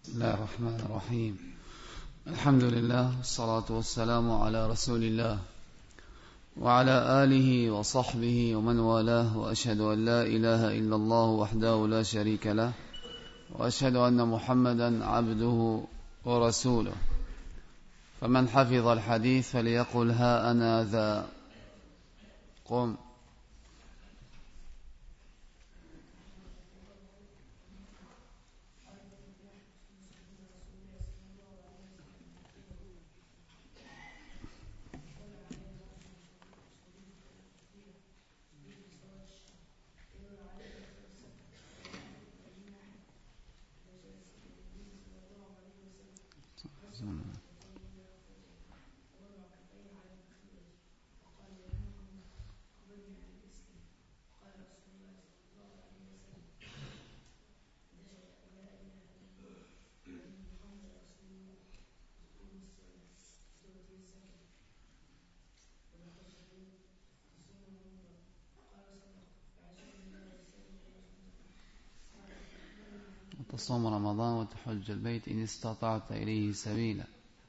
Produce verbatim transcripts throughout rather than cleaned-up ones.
بسم الله الرحمن الرحيم. الحمد لله والصلاة والسلام على رسول الله وعلى آله وصحبه ومن والاه، وأشهد أن لا إله إلا الله وحده لا شريك له، وأشهد أن محمدا عبده ورسوله. فمن حفظ الحديث فليقل ها أنا ذا. قم. تصوم رمضان وتحج البيت إن استطعت إليه سبيلا.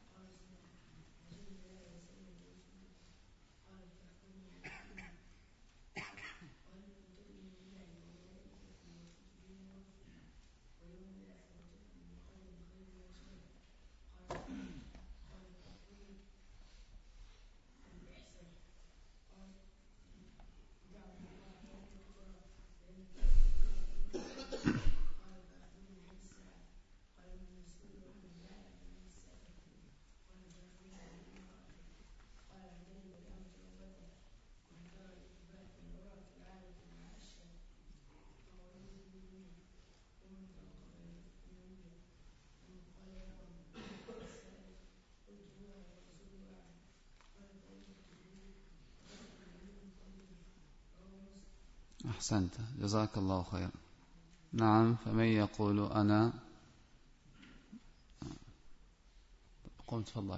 أحسنت، جزاك الله خيرا. نعم، فمن يقول أنا قم تفضل.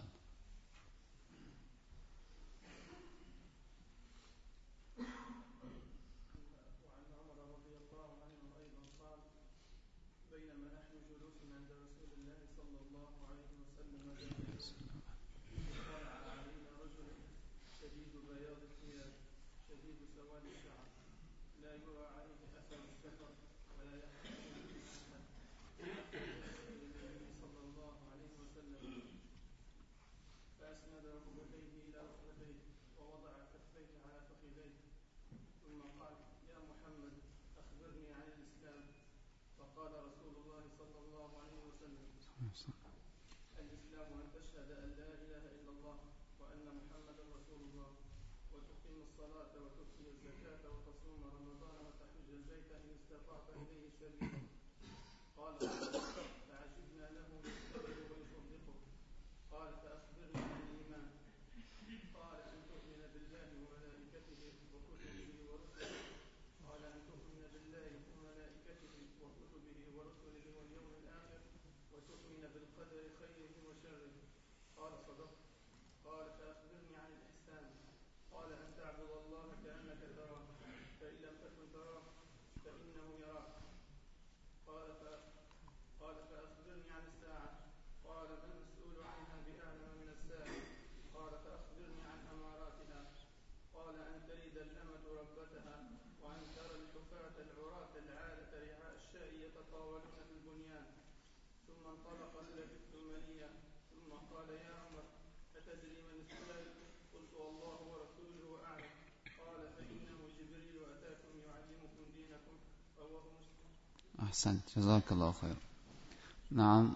بينما نحن جلوس عند رسول الله صلى الله عليه وسلم ذات يوم اطلع علينا رجل شديد بياض الثياب شديد سواد الشعر لا يرى عليه اثر السفر ولا يحتاج الى احد، فاخذ النبي صلى الله عليه وسلم فاسند ركبتيه الى ركبتيه ووضع كفيه على فخذيه، ثم قال: يا محمد اخبرني عن الاسلام. فقال رسول الله صلى الله عليه وسلم: الإسلام أن تشهد أن لا إله إلا الله وأن محمدا رسول الله، وتقيم الصلاة وتؤتي الزكاة وتصوم رمضان وتحج البيت إن استطعت إليه سبيلا. قال: فعجبنا له يكذب ويصدقه. قال: فأخبرني عن الإيمان. قال: أن تؤمن بالله وملائكته وكتبه ورسله. قال: أن تؤمن بالله وملائكته وكتبه ورسله واليوم الآخر وتؤمن بالقدر خيره وشره. قال: صدقت. قال: فأخبرني عن الإحسان. قال: أن تعبد الله كأنك تراه فإن لم تكن تراه فإنه يراك. قال: قال: فأخبرني عن الساعة. قال: ما المسؤول عنها بأعلم من السائل. قال: فأخبرني عن أماراتها. قال: أن تلد الأمة ربتها، وأن ترى الحفاة العراة العالة رعاء الشاء يتطاولون في البنيان. ثم انطلق لبثت مليا، ثم قال: يا عمر أتدري من السائل؟ قلت: الله ورسوله أعلم. قال: فإنه جبريل أتاكم يعلمكم دينكم. رواه مسلم. أحسنت، جزاك الله خير. نعم.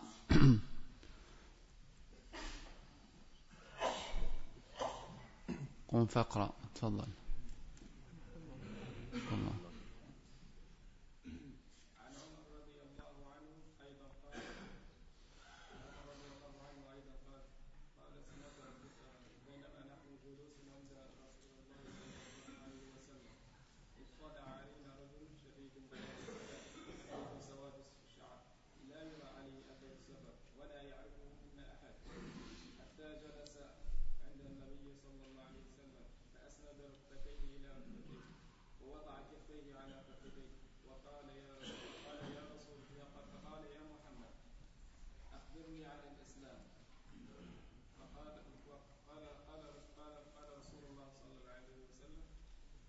قم فاقرأ، تفضل. الله. عن عمر رضي الله عنه أيضا قال عمر رضي الله عنه أيضا قال قال سمعت بينما نحن جلوس عند رسول الله صلى الله عليه وسلم اطلع علينا رجل شديد بياض الثياب شديد سواد الشعر لا يرى عليه أثر السفر ولا يعرفه منا أحد، حتى جلس عند النبي صلى الله عليه وسلم فأسند ركبتيه إلى ركبتيه ووضع كفيه على فخذيه وقال: يا قال: يا رسول فقال: يا محمد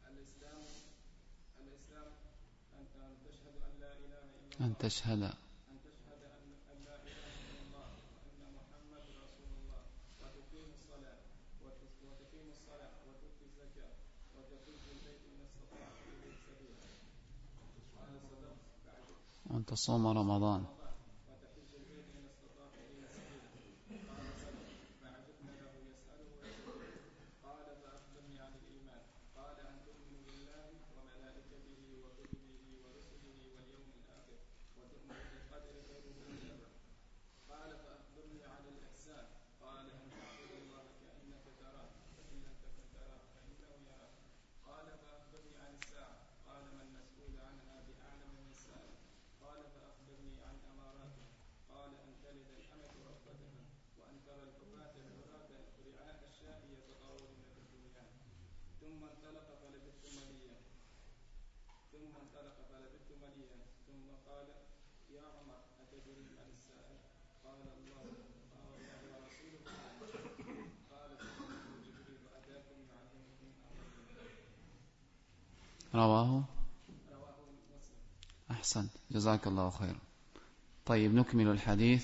الإسلام الإسلام أن تشهد أن لا إله إلا الله أن تشهد أن تشهد أن أن لا إله إلا الله وأن محمد رسول الله وتقيم الصلاة وتقيم الصلاة وتؤتي الزكاة وتحج البيت إن استطعت إليه سبيلا. قال صدقت بعد وأن تصوم رمضان. وتحج البيت إن استطعت إليه سبيلا. قال صدقت فعجبنا له يسأله ويسأله. قال فأخبرني عن الإيمان. قال أن تؤمن بالله وملائكته وكتبه ورسله واليوم الآخر وتؤمن بالقدر خيره وشره. قال فأخبرني عن الإحسان. قال أن تعبد الله كأنك تراه فإن لم تكن تراه فإنه يراك. قال فأخبرني عن الساعة. قال ما المسؤول عنها بأعلم من السائل. قال فأخبرني عن أماراتها. قال أن تلد الأمة ربتها وأن ترى الحفاة العراة رعاء الشاء يتطاولون في البنيان. ثم انطلق فلبثت مليا ثم انطلق فلبثت مليا ثم قال يا عمر أتدري من السائل؟ قال الله قال الله ورسوله قال فإنه جبريل أتاكم يعلمكم أمركم. رواه رواه مسلم. أحسن، جزاك الله خير. طيب نكمل الحديث.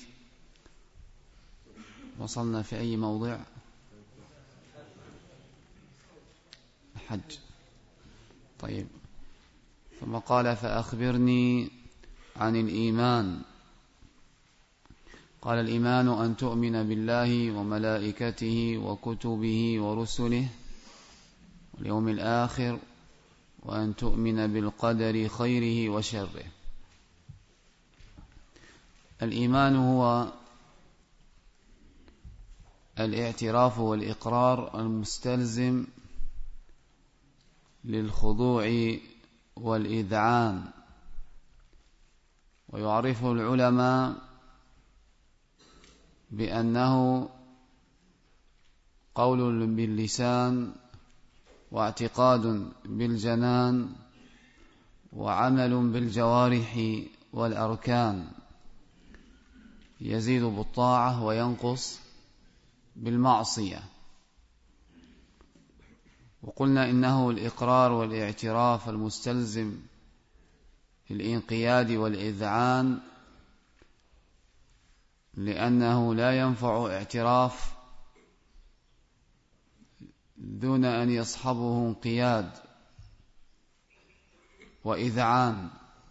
وصلنا في أي موضع؟ الحج. طيب ثم قال فأخبرني عن الإيمان. قال الإيمان أن تؤمن بالله وملائكته وكتبه ورسله واليوم الآخر وأن تؤمن بالقدر خيره وشره. الإيمان هو الاعتراف والإقرار المستلزم للخضوع والإذعان. ويعرف العلماء بأنه قول باللسان واعتقاد بالجنان وعمل بالجوارح والأركان، يزيد بالطاعة وينقص بالمعصية. وقلنا إنه الإقرار والاعتراف المستلزم للإنقياد والإذعان، لأنه لا ينفع اعتراف دون أن يصحبه انقياد وإذعان.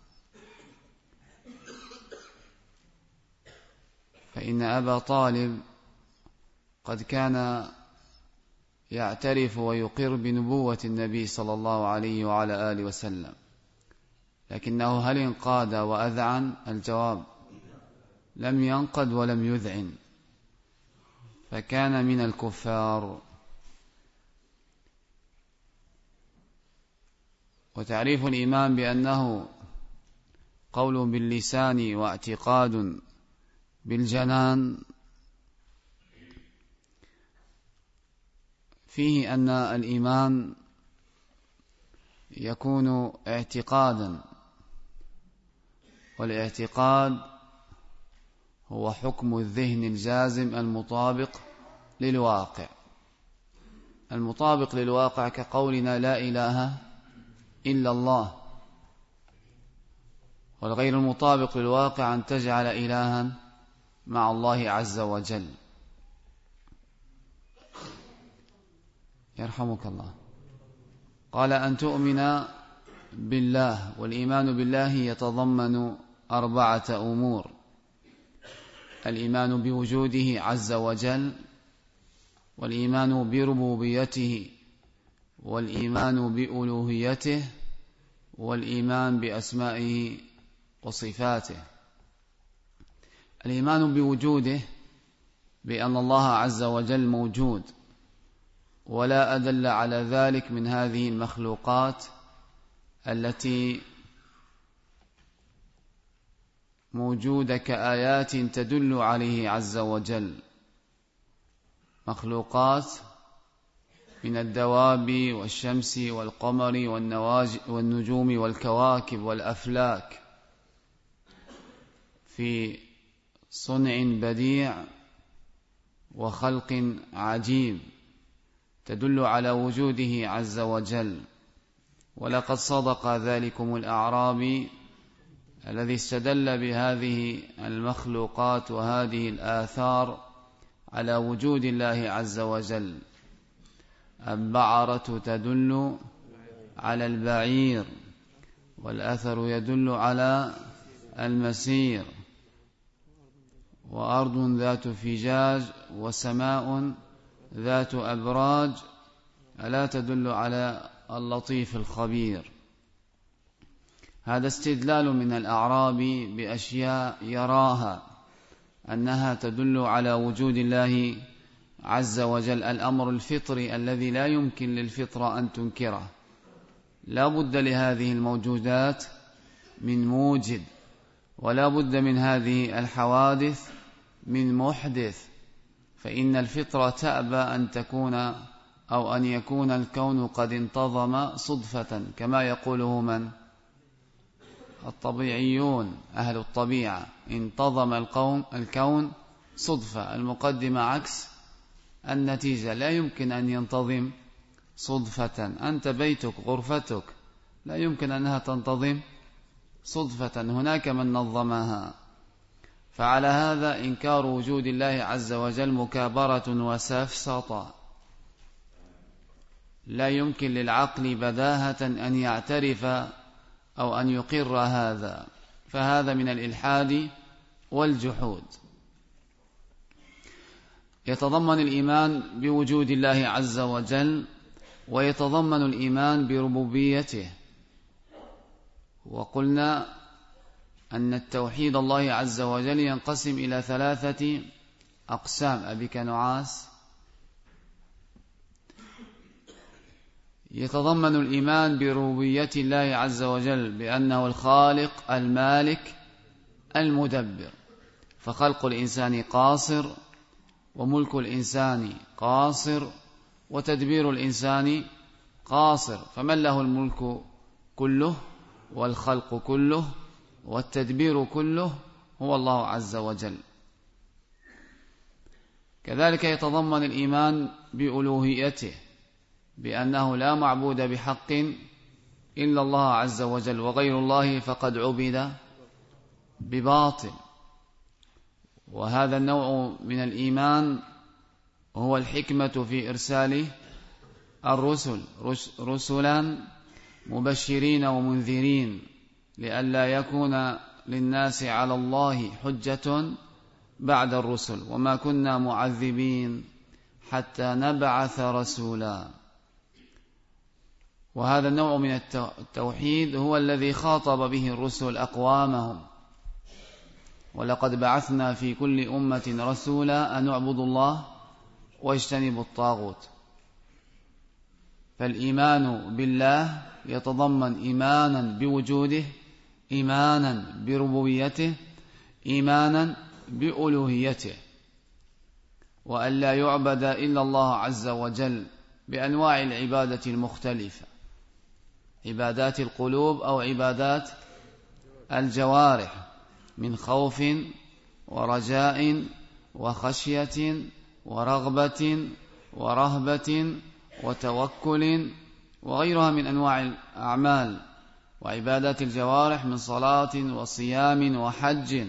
فإن أبا طالب قد كان يعترف ويقر بنبوة النبي صلى الله عليه وعلى آله وسلم، لكنه هل انقاد وأذعن؟ الجواب لم ينقد ولم يذعن، فكان من الكفار. وتعريف الإيمان بأنه قول باللسان واعتقاد بالجنان فيه أن الإيمان يكون اعتقادا، والاعتقاد هو حكم الذهن الجازم المطابق للواقع. المطابق للواقع كقولنا لا إله إلا الله، والغير المطابق للواقع أن تجعل إلها مع الله عز وجل. يرحمك الله. قال أن تؤمن بالله، والإيمان بالله يتضمن أربعة أمور: الإيمان بوجوده عز وجل، والإيمان بربوبيته، والإيمان بألوهيته، والإيمان بأسمائه وصفاته. الإيمان بوجوده بأن الله عز وجل موجود، ولا أدل على ذلك من هذه المخلوقات التي موجودة كآيات تدل عليه عز وجل، مخلوقات من الدواب والشمس والقمر والنجوم والكواكب والأفلاك في صنع بديع وخلق عجيب تدل على وجوده عز وجل. ولقد صدق ذلكم الأعرابي الذي استدل بهذه المخلوقات وهذه الآثار على وجود الله عز وجل. البعرة تدل على البعير، والأثر يدل على المسير، وأرض ذات فجاج وسماء ذات أبراج ألا تدل على اللطيف الخبير. هذا استدلال من الأعراب بأشياء يراها أنها تدل على وجود الله عز وجل، الأمر الفطري الذي لا يمكن للفطرة أن تنكره. لا بد لهذه الموجودات من موجد، ولا بد من هذه الحوادث من محدث، فإن الفطرة تأبى أن تكون أو أن يكون الكون قد انتظم صدفة كما يقوله من؟ الطبيعيون، أهل الطبيعة. انتظم الكون صدفة، المقدمة عكس النتيجة. لا يمكن أن ينتظم صدفة. أنت بيتك غرفتك لا يمكن أنها تنتظم صدفة، هناك من نظمها. فعلى هذا إنكار وجود الله عز وجل مكابرة وسفسطة، لا يمكن للعقل بداهة أن يعترف أو أن يقر هذا، فهذا من الإلحاد والجحود. يتضمن الإيمان بوجود الله عز وجل، ويتضمن الإيمان بربوبيته. وقلنا أن التوحيد الله عز وجل ينقسم إلى ثلاثة أقسام. أبيك نعاس. يتضمن الإيمان بربوبية الله عز وجل بأنه الخالق المالك المدبر، فخلق الإنسان قاصر، وملك الإنسان قاصر، وتدبير الإنسان قاصر. فمن له الملك كله والخلق كله والتدبير كله هو الله عز وجل. كذلك يتضمن الإيمان بألوهيته، بأنه لا معبود بحق إلا الله عز وجل، وغير الله فقد عبد بباطل. وهذا النوع من الإيمان هو الحكمة في إرسال الرسل، رسلا مبشرين ومنذرين، لئلا يكون للناس على الله حجة بعد الرسل، وما كنا معذبين حتى نبعث رسولا. وهذا النوع من التوحيد هو الذي خاطب به الرسل أقوامهم: ولقد بعثنا في كل أمة رسولا أن اعبدوا الله واجتنبوا الطاغوت. فالإيمان بالله يتضمن إيمانا بوجوده، إيمانا بربوبيته، إيمانا بألوهيته، وأن لا يعبد إلا الله عز وجل بأنواع العبادة المختلفة، عبادات القلوب أو عبادات الجوارح، من خوف ورجاء وخشية ورغبة ورهبة وتوكل وغيرها من أنواع الأعمال وعبادات الجوارح من صلاة وصيام وحج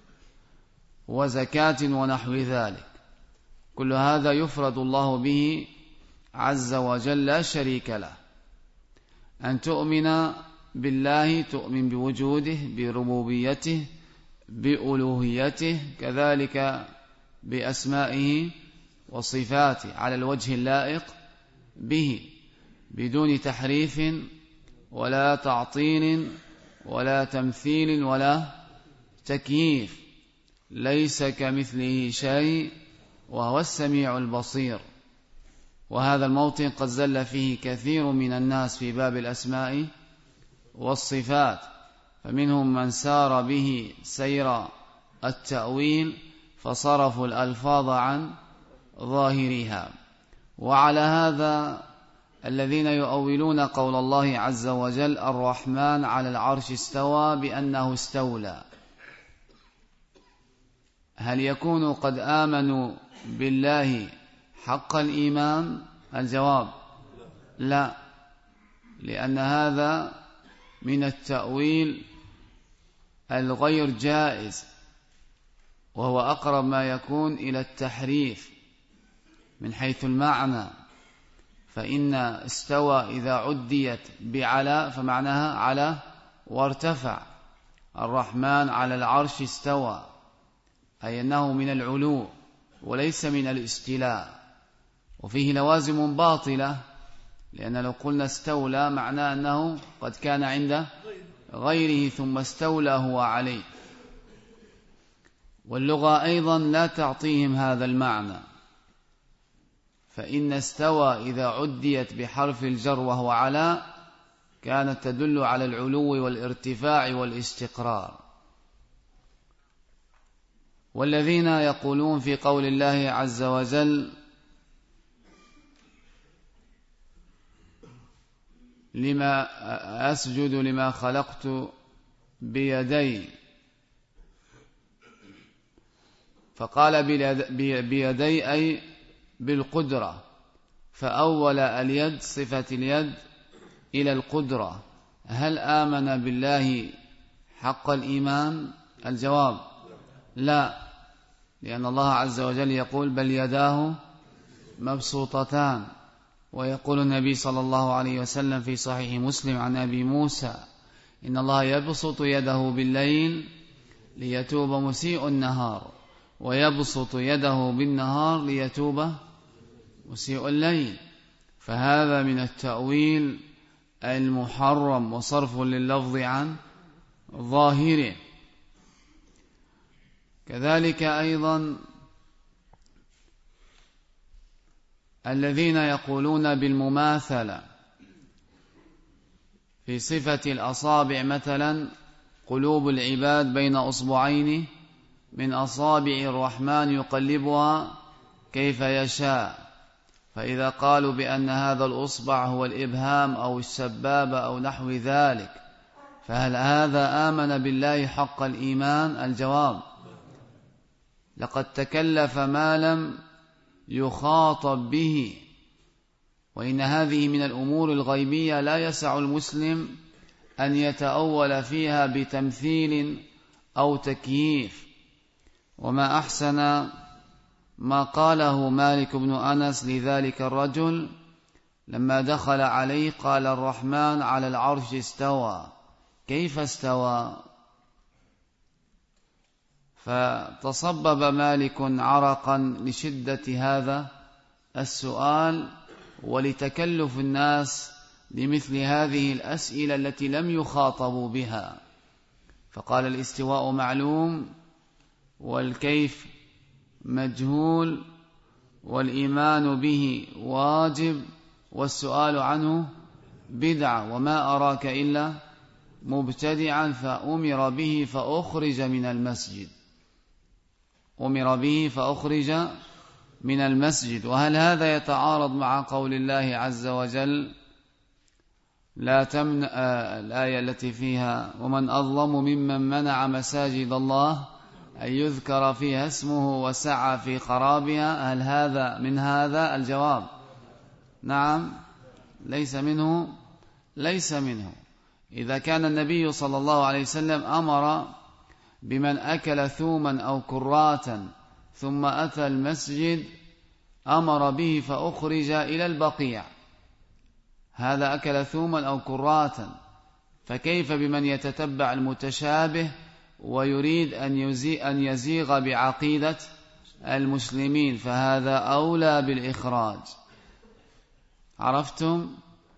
وزكاة ونحو ذلك. كل هذا يفرد الله به عز وجل لا شريك له. أن تؤمن بالله تؤمن بوجوده، بربوبيته، بألوهيته، كذلك بأسمائه وصفاته على الوجه اللائق به، بدون تحريف ولا تعطيل ولا تمثيل ولا تكييف. ليس كمثله شيء وهو السميع البصير. وهذا الموطن قد زل فيه كثير من الناس في باب الأسماء والصفات، فمنهم من سار به سير التأويل فصرفوا الألفاظ عن ظاهرها. وعلى هذا الذين يؤولون قول الله عز وجل الرحمن على العرش استوى بأنه استولى، هل يكون قد آمنوا بالله حق الإيمان؟ الجواب لا. لأن هذا من التأويل الغير جائز، وهو أقرب ما يكون إلى التحريف من حيث المعنى. فإن استوى إذا عديت بعلى فمعناها على وارتفع. الرحمن على العرش استوى، أي أنه من العلو وليس من الاستيلاء، وفيه لوازم باطلة، لأن لو قلنا استولى معناه أنه قد كان عند غيره ثم استولى هو عليه، واللغة أيضا لا تعطيهم هذا المعنى. فإن استوى إذا عديت بحرف الجر وهو على كانت تدل على العلو والارتفاع والاستقرار. والذين يقولون في قول الله عز وجل لما أسجد لما خلقت بيدي، فقال بيدي أي بالقدرة، فأول اليد صفة اليد إلى القدرة. هل آمن بالله حق الإيمان؟ الجواب لا، لأن الله عز وجل يقول بل يداه مبسوطتان، ويقول النبي صلى الله عليه وسلم في صحيح مسلم عن أبي موسى إن الله يبسط يده بالليل ليتوب مسيء النهار، ويبسط يده بالنهار ليتوب مسيء الليل. فهذا من التأويل المحرم وصرف لللفظ عن ظاهره. كذلك أيضا الذين يقولون بالمماثلة في صفة الأصابع، مثلا قلوب العباد بين أصبعين من أصابع الرحمن يقلبها كيف يشاء، فإذا قالوا بأن هذا الأصبع هو الإبهام أو السبابة أو نحو ذلك، فهل هذا آمن بالله حق الإيمان؟ الجواب لقد تكلف ما لم يخاطب به، وإن هذه من الأمور الغيبية لا يسع المسلم أن يتأول فيها بتمثيل أو تكييف. وما أحسن ما قاله مالك بن أنس لذلك الرجل لما دخل عليه قال الرحمن على العرش استوى، كيف استوى؟ فتصبب مالك عرقا لشدة هذا السؤال ولتكلف الناس لمثل هذه الأسئلة التي لم يخاطبوا بها، فقال الاستواء معلوم والكيف مجهول والإيمان به واجب والسؤال عنه بدعة، وما أراك إلا مبتدعا، فأمر به فأخرج من المسجد أمر به فأخرج من المسجد. وهل هذا يتعارض مع قول الله عز وجل لا تمنع آه الآية التي فيها ومن أظلم ممن منع مساجد الله أن يذكر فيها اسمه وسعى في خرابها؟ هل هذا من هذا؟ الجواب نعم، ليس منه ليس منه. إذا كان النبي صلى الله عليه وسلم أمر بمن أكل ثوما أو كراتا ثم أتى المسجد أمر به فأخرج إلى البقيع، هذا أكل ثوما أو كراتا، فكيف بمن يتتبع المتشابه ويريد أن يزيغ بعقيدة المسلمين؟ فهذا أولى بالإخراج. عرفتم؟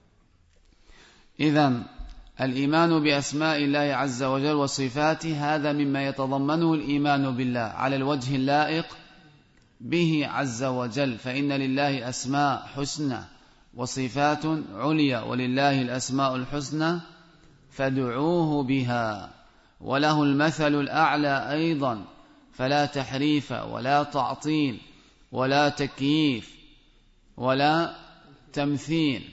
إذن الإيمان بأسماء الله عز وجل وصفاته هذا مما يتضمنه الإيمان بالله على الوجه اللائق به عز وجل، فإن لله أسماء حسنى وصفات عليا، ولله الأسماء الحسنى فادعوه بها، وله المثل الأعلى أيضا، فلا تحريف ولا تعطيل ولا تكييف ولا تمثيل.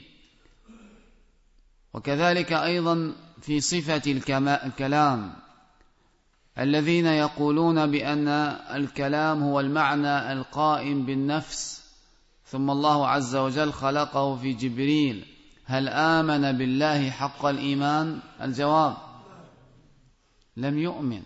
وكذلك أيضا في صفة الكلام الذين يقولون بأن الكلام هو المعنى القائم بالنفس ثم الله عز وجل خلقه في جبريل، هل آمن بالله حق الإيمان؟ الجواب لم يؤمن،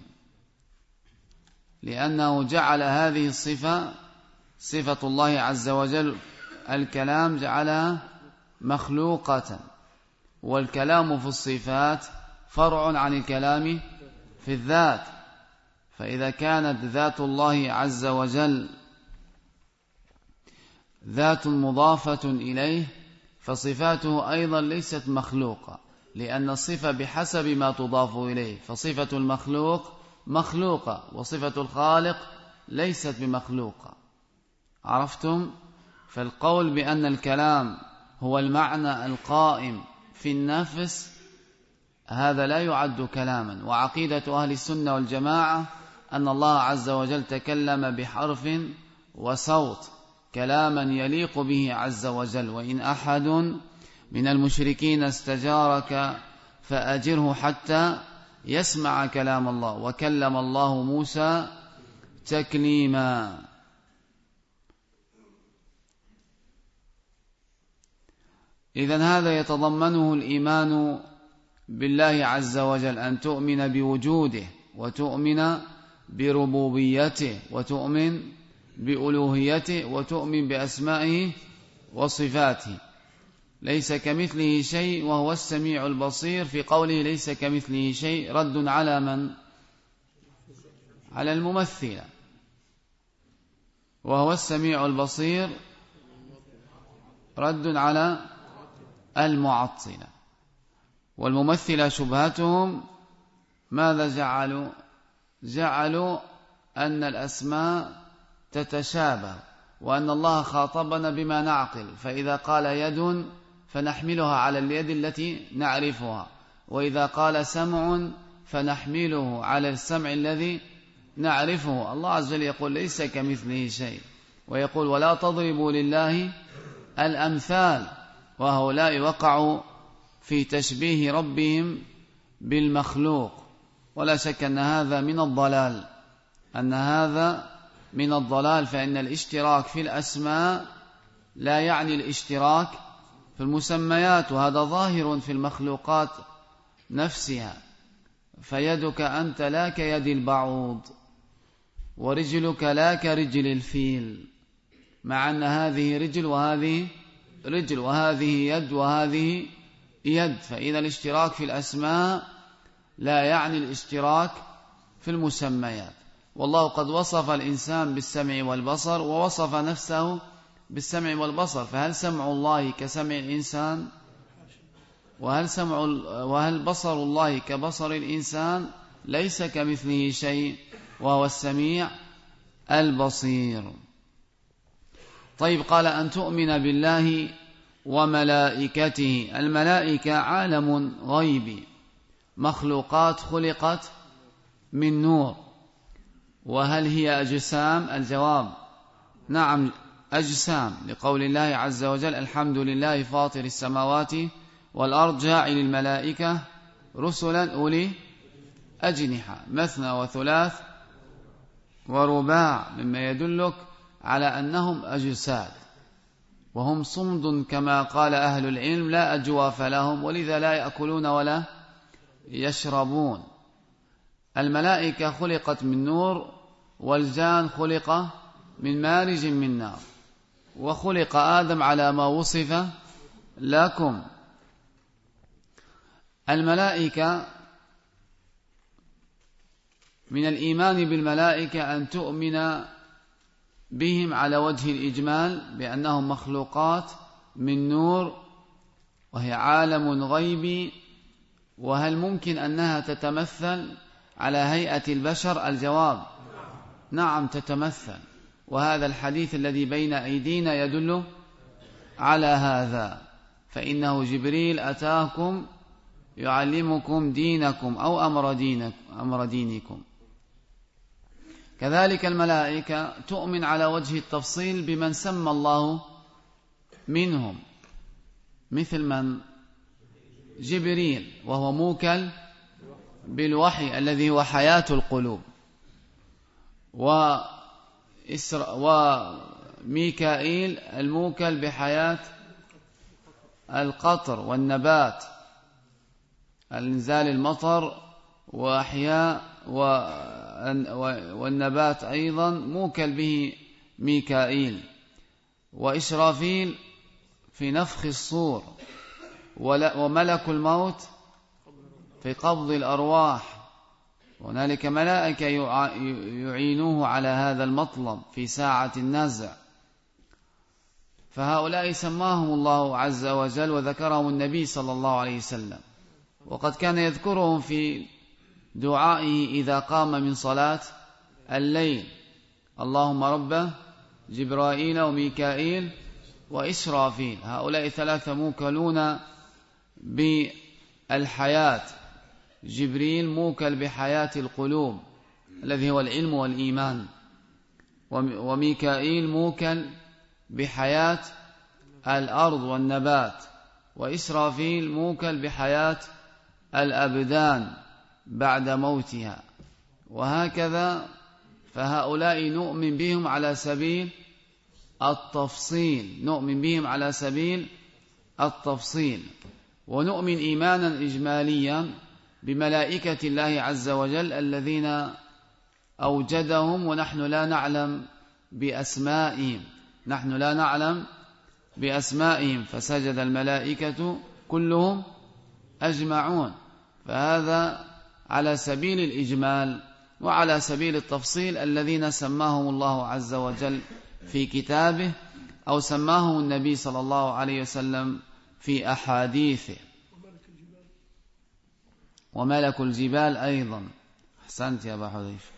لأنه جعل هذه الصفة صفة الله عز وجل الكلام جعلها مخلوقة، والكلام في الصفات فرع عن الكلام في الذات، فإذا كانت ذات الله عز وجل ذات مضافة إليه فصفاته أيضا ليست مخلوقة، لأن الصفة بحسب ما تضاف إليه، فصفة المخلوق مخلوقة وصفة الخالق ليست بمخلوقة. عرفتم؟ فالقول بأن الكلام هو المعنى القائم في النفس هذا لا يعد كلاما، وعقيدة أهل السنة والجماعة أن الله عز وجل تكلم بحرف وصوت كلاما يليق به عز وجل. وإن أحد من المشركين استجارك فأجره حتى يسمع كلام الله، وكلم الله موسى تكليما. إذن هذا يتضمنه الإيمان بالله عز وجل، أن تؤمن بوجوده وتؤمن بربوبيته وتؤمن بألوهيته وتؤمن بأسمائه وصفاته. ليس كمثله شيء وهو السميع البصير، في قوله ليس كمثله شيء رد على من؟ على الممثلة، وهو السميع البصير رد على المعطلة. والممثلة شبهتهم ماذا جعلوا؟ جعلوا أن الأسماء تتشابه، وأن الله خاطبنا بما نعقل، فإذا قال يد فنحملها على اليد التي نعرفها، وإذا قال سمع فنحمله على السمع الذي نعرفه. الله عز وجل يقول ليس كمثله شيء، ويقول ولا تضربوا لله الأمثال، وهؤلاء وقعوا في تشبيه ربهم بالمخلوق. ولا شك أن هذا من الضلال، أن هذا من الضلال، فإن الاشتراك في الأسماء لا يعني الاشتراك في المسميات، وهذا ظاهر في المخلوقات نفسها. فيدك أنت لا كيد البعوض، ورجلك لا كرجل الفيل، مع أن هذه رجل وهذه رجل، وهذه يد وهذه يد. فإذا الاشتراك في الأسماء لا يعني الاشتراك في المسميات. والله قد وصف الإنسان بالسمع والبصر، ووصف نفسه بالسمع والبصر، فهل سمع الله كسمع الإنسان؟ وهل سمع وهل بصر الله كبصر الإنسان؟ ليس كمثله شيء وهو السميع البصير. طيب، قال أن تؤمن بالله وملائكته. الملائكة عالم غيبي، مخلوقات خلقت من نور. وهل هي أجسام؟ الجواب نعم أجسام، لقول الله عز وجل الحمد لله فاطر السماوات والأرض جاعل الملائكة رسلا أولي أجنحة مثنى وثلاث ورباع، مما يدلك على أنهم أجساد، وهم صمد كما قال أهل العلم، لا أجواف لهم، ولذا لا يأكلون ولا يشربون. الملائكة خلقت من نور، والجان خلق من مارج من نار، وخلق آدم على ما وصف لكم. الملائكة من الإيمان بالملائكة أن تؤمن بهم على وجه الإجمال بأنهم مخلوقات من نور، وهي عالم غيبي. وهل ممكن أنها تتمثل على هيئة البشر؟ الجواب نعم تتمثل، وهذا الحديث الذي بين أيدينا يدل على هذا، فإنه جبريل أتاكم يعلمكم دينكم أو أمر, دينك أمر دينكم. كذلك الملائكة تؤمن على وجه التفصيل بمن سمى الله منهم، مثل من؟ جبريل، وهو موكل بالوحي الذي هو حياة القلوب، وميكائيل الموكل بحياة القطر والنبات، الإنزال المطر وأحياء والنبات أيضا موكل به ميكائيل. وإسرافيل في نفخ الصور، وملك الموت في قبض الأرواح. هنالك ملائكة يعينوه على هذا المطلب في ساعة النزع. فهؤلاء سماهم الله عز وجل وذكرهم النبي صلى الله عليه وسلم، وقد كان يذكرهم في دعائه إذا قام من صلاة الليل: اللهم رب جبرائيل وميكائيل وإسرافيل. هؤلاء ثلاثة موكلون بالحياة. جبريل موكل بحياة القلوب الذي هو العلم والإيمان، وميكائيل موكل بحياة الأرض والنبات، وإسرافيل موكل بحياة الأبدان بعد موتها. وهكذا فهؤلاء نؤمن بهم على سبيل التفصيل، نؤمن بهم على سبيل التفصيل. ونؤمن إيمانا إجماليا بملائكة الله عز وجل الذين أوجدهم ونحن لا نعلم بأسمائهم، نحن لا نعلم بأسمائهم، فسجد الملائكة كلهم أجمعون. فهذا على سبيل الإجمال. وعلى سبيل التفصيل الذين سماهم الله عز وجل في كتابه أو سماهم النبي صلى الله عليه وسلم في أحاديثه. وملك الجبال أيضا، أحسنت يا أبا حذيفة.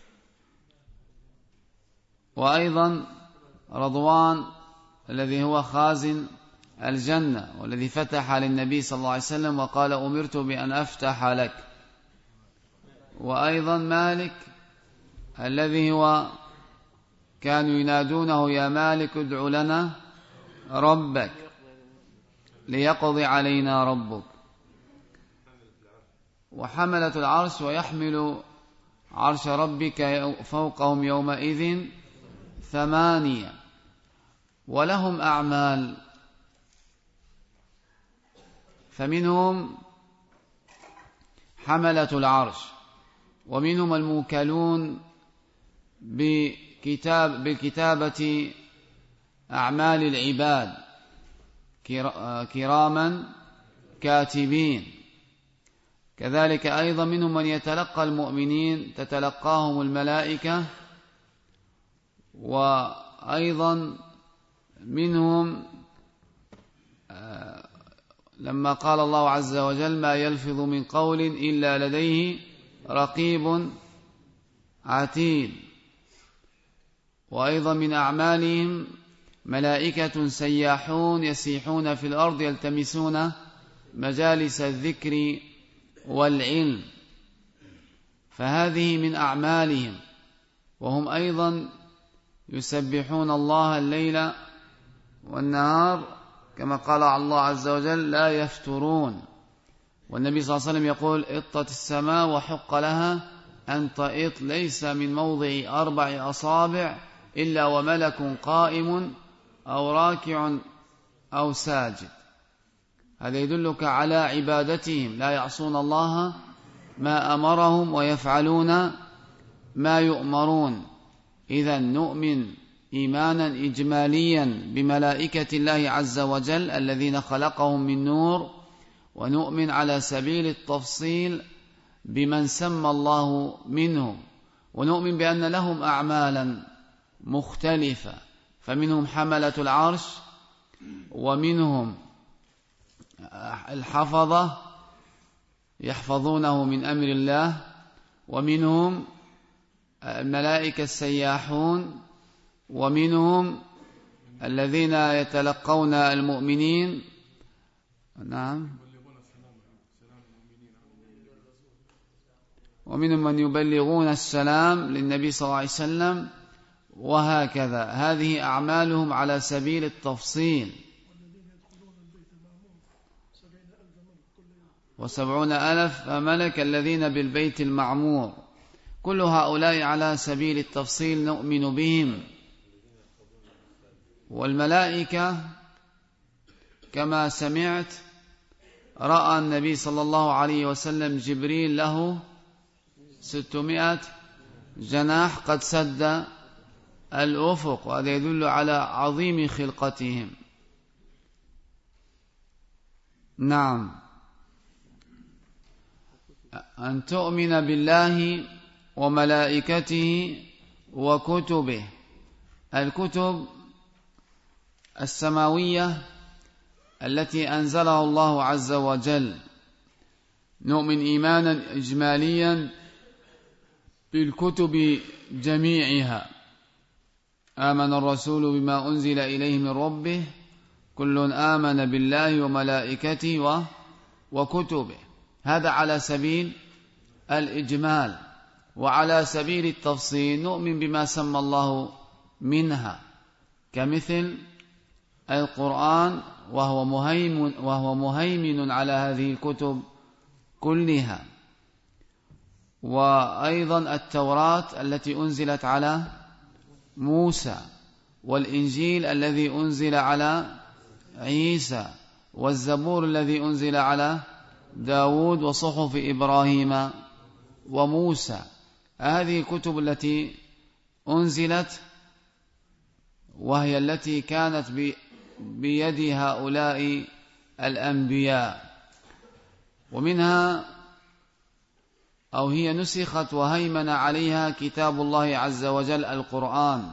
وأيضا رضوان الذي هو خازن الجنة، والذي فتح للنبي صلى الله عليه وسلم وقال: أمرت بأن أفتح لك. وأيضا مالك الذي هو كانوا ينادونه: يا مالك ادع لنا ربك ليقضي علينا ربك. وحملة العرش: ويحمل عرش ربك فوقهم يومئذ ثمانية. ولهم أعمال، فمنهم حملة العرش، ومنهم الموكلون بكتاب بالكتابة أعمال العباد كراما كاتبين. كذلك أيضا منهم من يتلقى المؤمنين تتلقاهم الملائكة. وأيضا منهم لما قال الله عز وجل: ما يلفظ من قول إلا لديه رقيب عتيد. وأيضا من أعمالهم ملائكة سياحون يسيحون في الأرض يلتمسون مجالس الذكر والعلم، فهذه من أعمالهم. وهم أيضا يسبحون الله الليل والنهار، كما قال الله عز وجل: لا يفترون. والنبي صلى الله عليه وسلم يقول: اطت السماء وحق لها أن تئط، ليس من موضع أربع أصابع إلا وملك قائم أو راكع أو ساجد. هذا يدلك على عبادتهم، لا يعصون الله ما أمرهم ويفعلون ما يؤمرون. إذن نؤمن إيمانا إجماليا بملائكة الله عز وجل الذين خلقهم من نور، ونؤمن على سبيل التفصيل بمن سمى الله منهم، ونؤمن بأن لهم أعمالا مختلفة، فمنهم حملة العرش، ومنهم الحفظة يحفظونه من أمر الله، ومنهم الملائكة السياحون، ومنهم الذين يتلقون المؤمنين. نعم. ومنهم من يبلغون السلام للنبي صلى الله عليه وسلم. وهكذا هذه أعمالهم على سبيل التفصيل. وسبعون ألف ملك الذين بالبيت المعمور، كل هؤلاء على سبيل التفصيل نؤمن بهم. والملائكة كما سمعت رأى النبي صلى الله عليه وسلم جبريل له ستمائة جناح قد سد الأفق، وهذا يدل على عظيم خلقتهم. نعم، أن تؤمن بالله وملائكته وكتبه. الكتب السماوية التي أنزلها الله عز وجل، نؤمن إيمانا إجماليا بالكتب جميعها. آمن الرسول بما أنزل إليه من ربه كل آمن بالله وملائكته وكتبه. هذا على سبيل الإجمال. وعلى سبيل التفصيل نؤمن بما سمى الله منها، كمثل القرآن وهو مهيمن, وهو مهيمن على هذه الكتب كلها، وأيضا التوراة التي أنزلت على موسى، والإنجيل الذي أنزل على عيسى، والزبور الذي أنزل على داود، وصحف إبراهيم وموسى. هذه الكتب التي أنزلت وهي التي كانت بيد هؤلاء الأنبياء، ومنها أو هي نسخت وهيمن عليها كتاب الله عز وجل القرآن.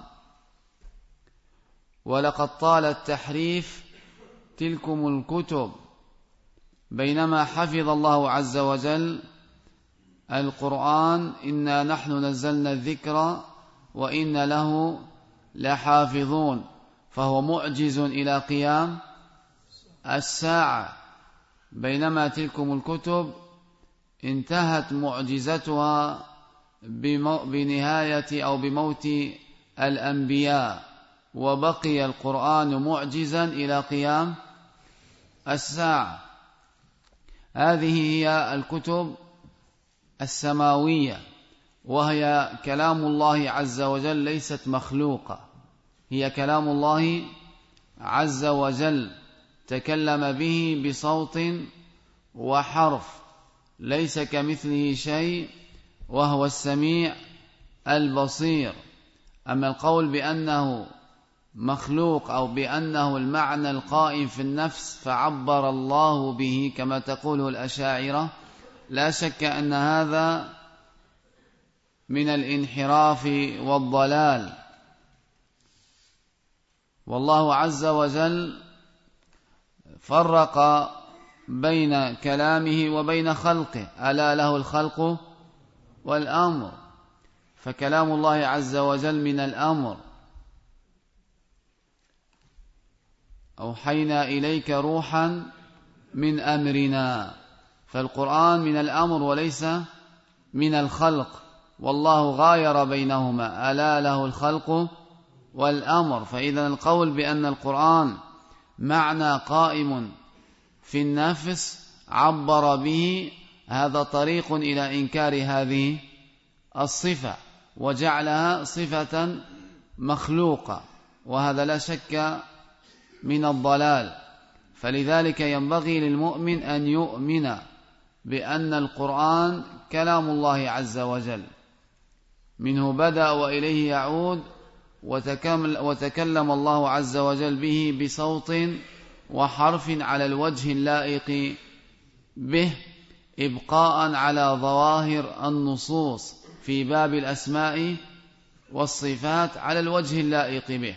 ولقد طال التحريف تلكم الكتب، بينما حفظ الله عز وجل القرآن: إنا نحن نزلنا الذكر وإن له لحافظون، فهو معجز إلى قيام الساعة، بينما تلكم الكتب انتهت معجزتها بنهاية أو بموت الأنبياء، وبقي القرآن معجزا إلى قيام الساعة. هذه هي الكتب السماوية، وهي كلام الله عز وجل، ليست مخلوقة، هي كلام الله عز وجل تكلم به بصوت وحرف، ليس كمثله شيء وهو السميع البصير. أما القول بأنه مخلوق أو بأنه المعنى القائم في النفس فعبر الله به كما تقوله الأشاعرة، لا شك أن هذا من الانحراف والضلال. والله عز وجل فرق بين كلامه وبين خلقه: ألا له الخلق والأمر. فكلام الله عز وجل من الأمر: أوحينا إليك روحا من أمرنا. فالقرآن من الأمر وليس من الخلق، والله غاير بينهما: ألا له الخلق والأمر. فإذا القول بأن القرآن معنى قائم في النفس عبر به، هذا طريق إلى إنكار هذه الصفة وجعلها صفة مخلوقة، وهذا لا شك من الضلال. فلذلك ينبغي للمؤمن أن يؤمن بأن القرآن كلام الله عز وجل، منه بدأ وإليه يعود، وتكلم الله عز وجل به بصوت وحرف على الوجه اللائق به، إبقاء على ظواهر النصوص في باب الأسماء والصفات على الوجه اللائق به.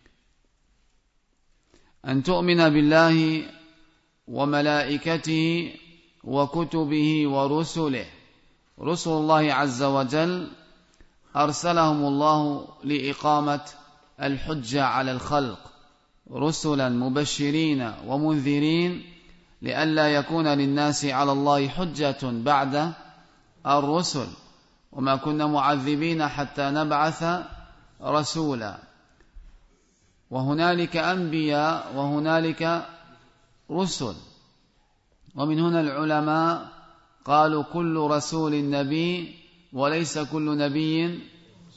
أن تؤمن بالله وملائكته وكتبه ورسله. رسل الله عز وجل أرسلهم الله لإقامة الحجة على الخلق، رسلا مبشرين ومنذرين، لئلا يكون للناس على الله حجة بعد الرسل، وما كنا معذبين حتى نبعث رسولا. وهنالك أنبياء وهنالك رسل، ومن هنا العلماء قالوا كل رسول نبي وليس كل نبي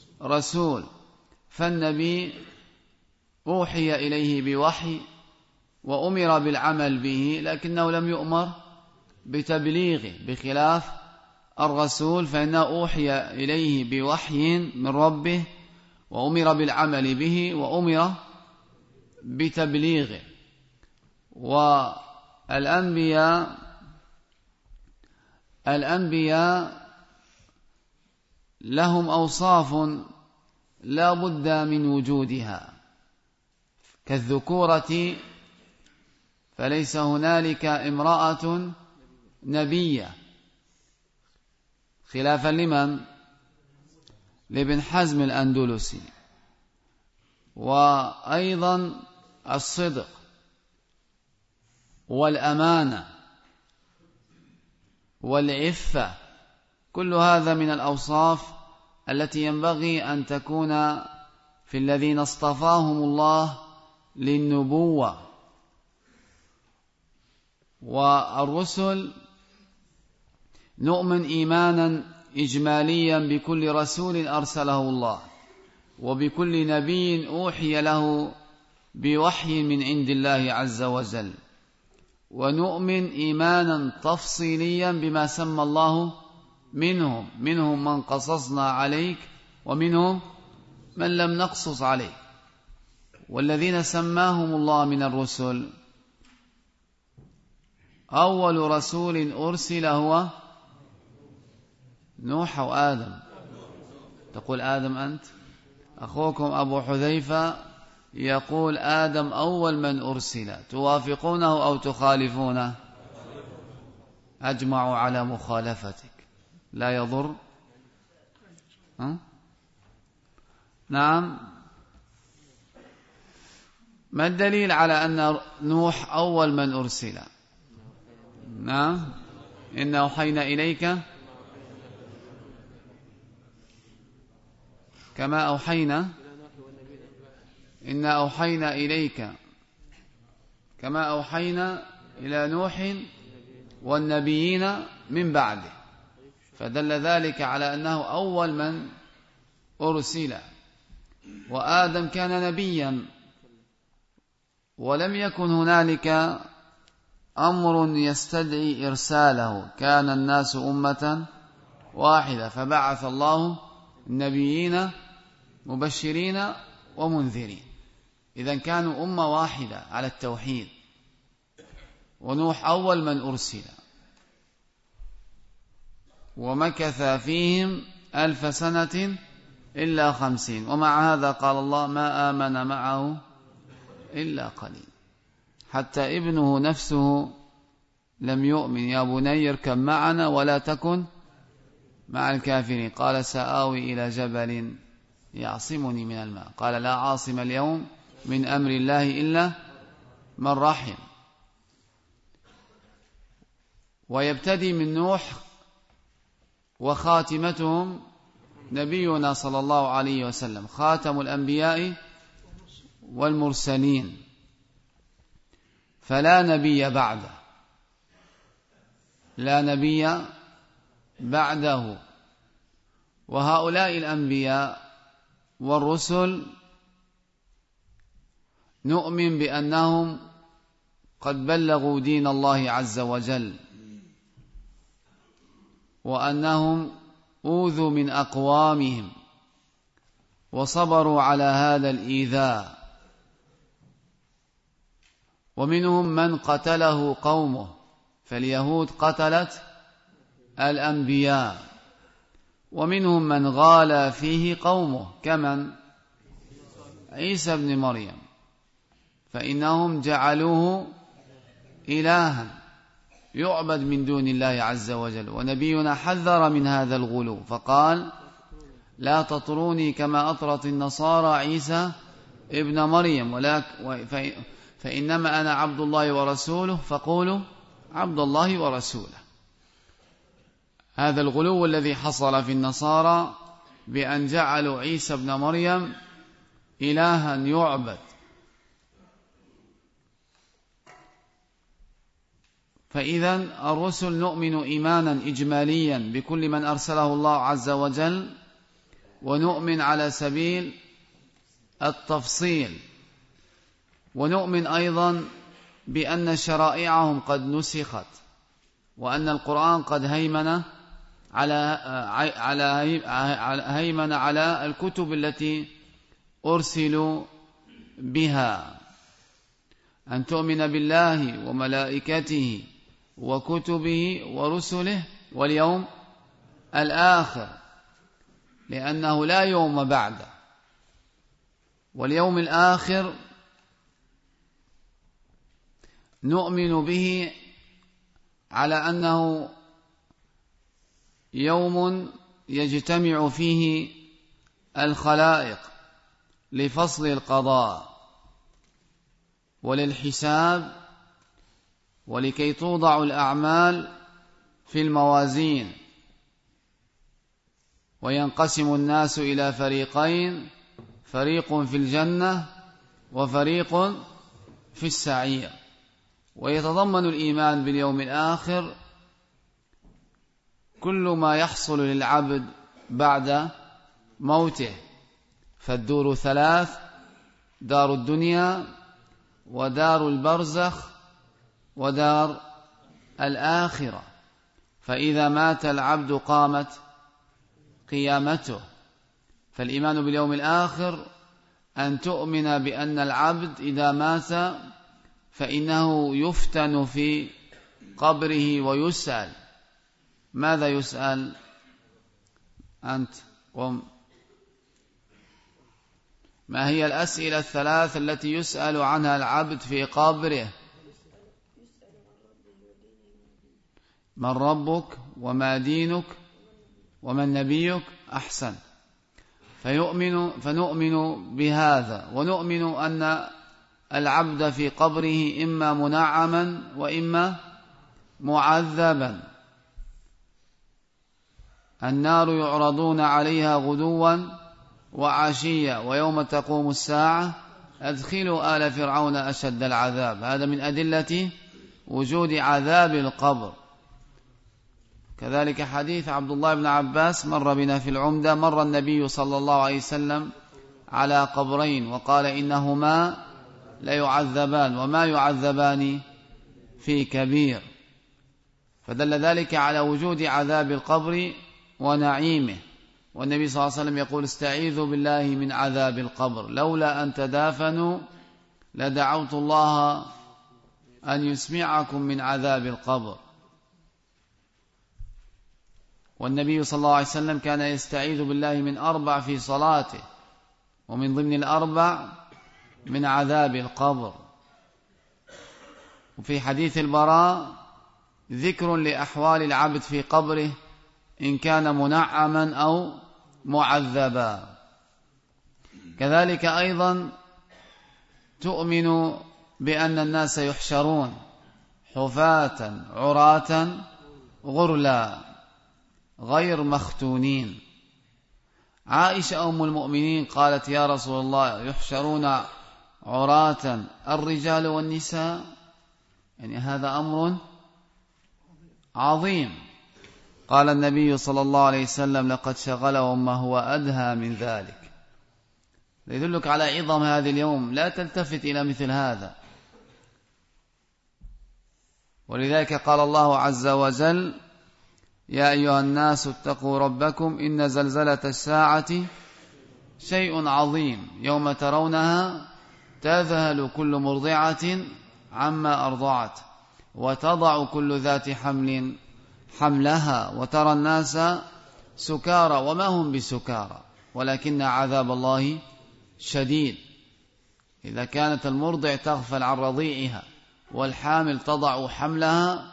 رسول. فالنبي أوحي إليه بوحي وأمر بالعمل به، لكنه لم يؤمر بتبليغه، بخلاف الرسول فإنه أوحي إليه بوحي من ربه وأمر بالعمل به وأمر بتبليغه. والأنبياء الأنبياء لهم أوصاف لا بد من وجودها، كالذكورة فليس هنالك امرأة نبية، خلافا لمن؟ لابن حزم الأندلسي. وأيضا الصدق والأمانة والعفة، كل هذا من الأوصاف التي ينبغي أن تكون في الذين اصطفاهم الله للنبوة. والرسل نؤمن إيمانا إجماليا بكل رسول أرسله الله وبكل نبي أوحي له بوحي من عند الله عز وجل، ونؤمن إيمانا تفصيليا بما سمى الله منهم منهم من قصصنا عليك ومنهم من لم نقصص عليك. والذين سماهم الله من الرسل أول رسول أرسل هو نوح وآدم. تقول آدم أنت؟ أخوكم أبو حذيفة يقول آدم أول من أرسل. توافقونه أو تخالفونه؟ أجمعوا على مخالفتك، لا يضر. ها؟ نعم. ما الدليل على أن نوح أول من أرسل؟ نعم. إنا أوحينا إليك كما أوحينا إنا أوحينا إليك كما أوحينا إلى نوح والنبيين من بعده، فدل ذلك على أنه أول من أرسل. وآدم كان نبيا ولم يكن هنالك أمر يستدعي إرساله، كان الناس أمة واحدة فبعث الله النبيين مبشرين ومنذرين. إذن كانوا أمة واحدة على التوحيد، ونوح أول من أرسل ومكث فيهم ألف سنة إلا خمسين، ومع هذا قال الله ما آمن معه إلا قليل، حتى ابنه نفسه لم يؤمن. يا بني اركب معنا ولا تكن مع الكافرين، قال سآوي إلى جبل يعصمني من الماء، قال لا عاصم اليوم من أمر الله إلا من رحم. ويبتدي من نوح وخاتمتهم نبينا صلى الله عليه وسلم، خاتم الأنبياء والمرسلين، فلا نبي بعده، لا نبي بعده. وهؤلاء الأنبياء والرسل نؤمن بأنهم قد بلغوا دين الله عز وجل، وأنهم أوذوا من أقوامهم وصبروا على هذا الإيذاء، ومنهم من قتله قومه، فاليهود قتلت الأنبياء، ومنهم من غالى فيه قومه كمن عيسى بن مريم، فإنهم جعلوه إلها يعبد من دون الله عز وجل. ونبينا حذر من هذا الغلو فقال لا تطروني كما أطرت النصارى عيسى ابن مريم، ولكن فإنما أنا عبد الله ورسوله فقولوا عبد الله ورسوله. هذا الغلو الذي حصل في النصارى بأن جعلوا عيسى ابن مريم إلها يعبد. فإذا الرسل نؤمن إيمانا إجماليا بكل من أرسله الله عز وجل، ونؤمن على سبيل التفصيل، ونؤمن أيضا بأن شرائعهم قد نسخت، وأن القرآن قد هيمن على على هيمن على الكتب التي أرسلوا بها، أن تؤمن بالله وملائكته وكتبه ورسله واليوم الآخر، لأنه لا يوم بعده. واليوم الآخر نؤمن به على أنه يوم يجتمع فيه الخلائق لفصل القضاء وللحساب، ولكي توضع الأعمال في الموازين، وينقسم الناس إلى فريقين، فريق في الجنة وفريق في السعير. ويتضمن الإيمان باليوم الآخر كل ما يحصل للعبد بعد موته، فالدور ثلاث: دار الدنيا ودار البرزخ ودار الآخرة. فإذا مات العبد قامت قيامته. فالإيمان باليوم الآخر أن تؤمن بأن العبد إذا مات فإنه يفتن في قبره ويسأل. ماذا يسأل؟ أنت قم. ما هي الأسئلة الثلاث التي يسأل عنها العبد في قبره؟ من ربك وما دينك ومن نبيك؟ أحسن. فيؤمن فنؤمن بهذا، ونؤمن أن العبد في قبره إما منعما وإما معذبا. النار يعرضون عليها غدوا وعشيا ويوم تقوم الساعة أدخلوا آل فرعون أشد العذاب. هذا من أدلة وجود عذاب القبر. كذلك حديث عبد الله بن عباس مر بنا في العمدة، مر النبي صلى الله عليه وسلم على قبرين وقال إنهما لا يعذبان وما يعذبان في كبير، فدل ذلك على وجود عذاب القبر ونعيمه. والنبي صلى الله عليه وسلم يقول: استعيذوا بالله من عذاب القبر، لولا أن تدافنوا لدعوت الله أن يسمعكم من عذاب القبر. والنبي صلى الله عليه وسلم كان يستعيذ بالله من أربع في صلاته، ومن ضمن الأربع من عذاب القبر. وفي حديث البراء ذكر لأحوال العبد في قبره إن كان منعما أو معذبا. كذلك أيضا تؤمن بأن الناس يحشرون حفاة عراة غرلا غير مختونين. عائشة أم المؤمنين قالت: يا رسول الله، يحشرون عراة الرجال والنساء؟ يعني هذا أمر عظيم. قال النبي صلى الله عليه وسلم: لقد شغلهم ما هو أدهى من ذلك. يدلك على عظم هذا اليوم، لا تلتفت إلى مثل هذا. ولذلك قال الله عز وجل: يا أيها الناس اتقوا ربكم إن زلزلة الساعة شيء عظيم يوم ترونها تذهل كل مرضعة عما أرضعت وتضع كل ذات حمل حملها وترى الناس سكارى وما هم بسكارى ولكن عذاب الله شديد. إذا كانت المرضع تغفل عن رضيعها والحامل تضع حملها،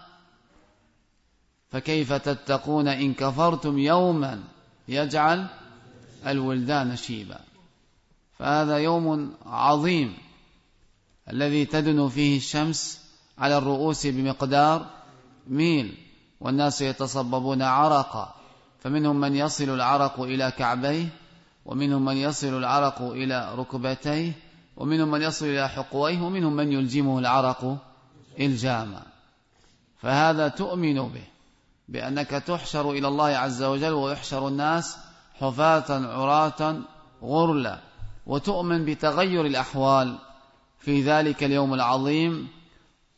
فكيف تتقون إن كفرتم يوما يجعل الولدان شيبا. فهذا يوم عظيم الذي تدن فيه الشمس على الرؤوس بمقدار ميل، والناس يتصببون عرقا، فمنهم من يصل العرق إلى كعبيه، ومنهم من يصل العرق إلى ركبتيه، ومنهم من يصل إلى حقويه، ومنهم من يلجمه العرق إلجاما. فهذا تؤمن به، بأنك تحشر إلى الله عز وجل ويحشر الناس حفاة عراة غرلا، وتؤمن بتغير الأحوال في ذلك اليوم العظيم،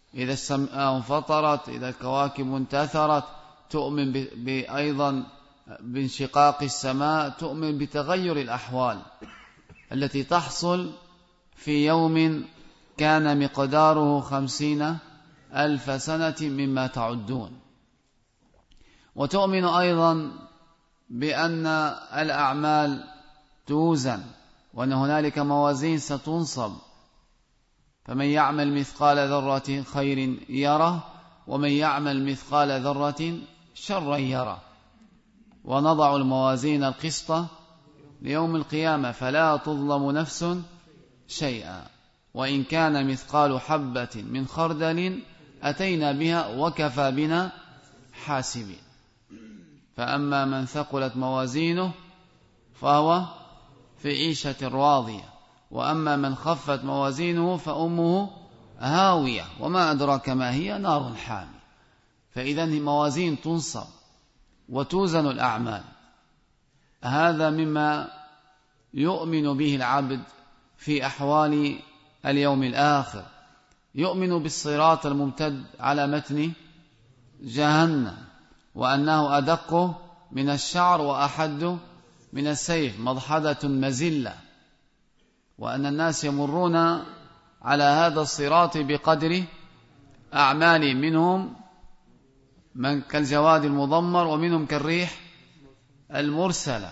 إذا السماء انفطرت، إذا الكواكب انتثرت، تؤمن أيضا بانشقاق السماء، تؤمن بتغير الأحوال التي تحصل في يوم كان مقداره خمسين ألف سنة مما تعدون. وتؤمن أيضا بأن الأعمال توزن، وأن هنالك موازين ستنصب، فمن يعمل مثقال ذرة خير يره، ومن يعمل مثقال ذرة شرا يره. ونضع الموازين القسط ليوم القيامة فلا تظلم نفس شيئا، وإن كان مثقال حبة من خردل أتينا بها وكفى بنا حاسبين. فأما من ثقلت موازينه فهو في عيشة راضية، وأما من خفت موازينه فأمه هاوية وما أدراك ما هي، نار حامية. فإذا موازين تنصب وتوزن الأعمال، هذا مما يؤمن به العبد في أحوال اليوم الآخر. يؤمن بالصراط الممتد على متن جهنم، وأنه أدق من الشعر وأحد من السيف، مضحدة مزلة، وأن الناس يمرون على هذا الصراط بقدر أعمال، منهم من كالجواد المضمر، ومنهم كالريح المرسلة.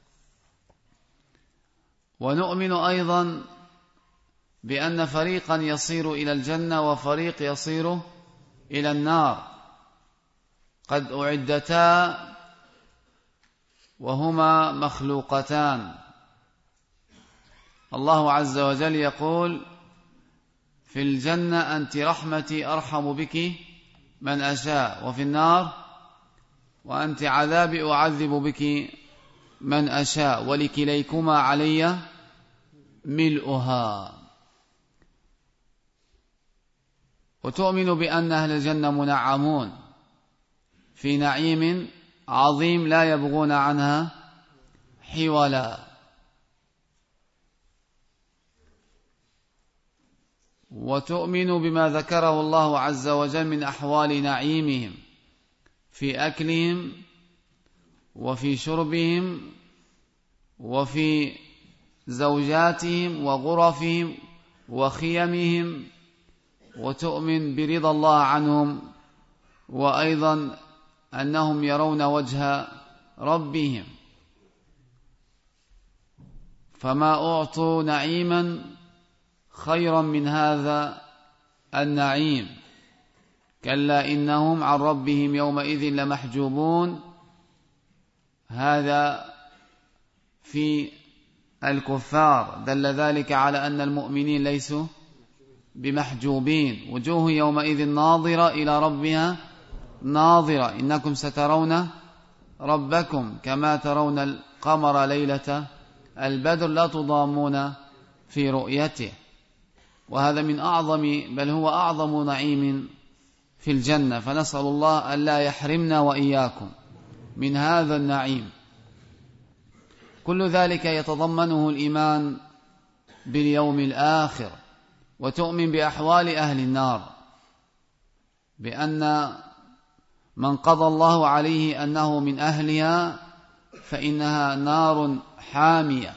ونؤمن أيضا بأن فريقا يصير إلى الجنة وفريق يصير إلى النار، قد أعدتا وهما مخلوقتان. الله عز وجل يقول في الجنة أنت رحمتي أرحم بك من أشاء، وفي النار وأنت عذابي أعذب بك من أشاء، ولكليكما علي ملؤها. وتؤمن بأن أهل الجنة منعمون في نعيم عظيم لا يبغون عنها حولا. وتؤمن بما ذكره الله عز وجل من أحوال نعيمهم في أكلهم وفي شربهم وفي زوجاتهم وغرفهم وخيمهم. وتؤمن برضا الله عنهم، وأيضا أنهم يرون وجه ربهم، فما أعطوا نعيما خيرا من هذا النعيم. كلا إنهم عن ربهم يومئذ لمحجوبون. هذا في الكفار، دل ذلك على أن المؤمنين ليسوا بمحجوبين. وجوه يومئذ ناظرة إلى ربها ناظرة، إنكم سترون ربكم كما ترون القمر ليلة البدر لا تضامون في رؤيته. وهذا من أعظم، بل هو أعظم نعيم في الجنة، فنسأل الله أن لا يحرمنا وإياكم من هذا النعيم. كل ذلك يتضمنه الإيمان باليوم الآخر. وتؤمن بأحوال أهل النار، بأن من قضى الله عليه أنه من أهلها فإنها نار حامية.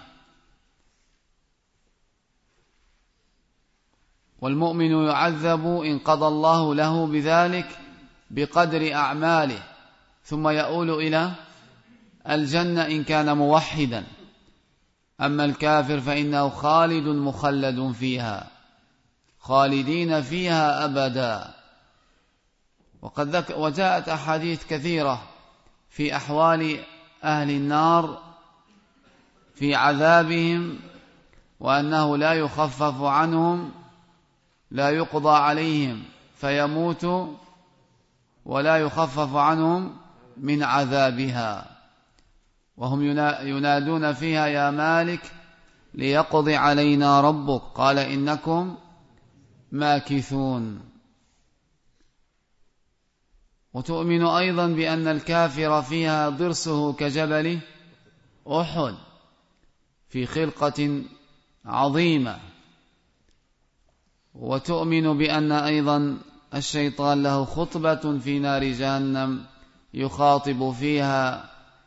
والمؤمن يعذب إن قضى الله له بذلك بقدر أعماله، ثم يؤول إلى الجنة إن كان موحدا. أما الكافر فإنه خالد مخلد فيها، خالدين فيها أبدا. وقد ذك وجاءت أحاديث كثيرة في أحوال أهل النار في عذابهم، وأنه لا يخفف عنهم، لا يقضى عليهم فيموتوا، ولا يخفف عنهم من عذابها. وهم ينادون فيها يا مالك ليقضي علينا ربك، قال إنكم ماكثون. وتؤمن أيضا بأن الكافر فيها ضرسه كجبل أحد في خلقة عظيمة. وتؤمن بأن أيضا الشيطان له خطبة في نار جهنم يخاطب فيها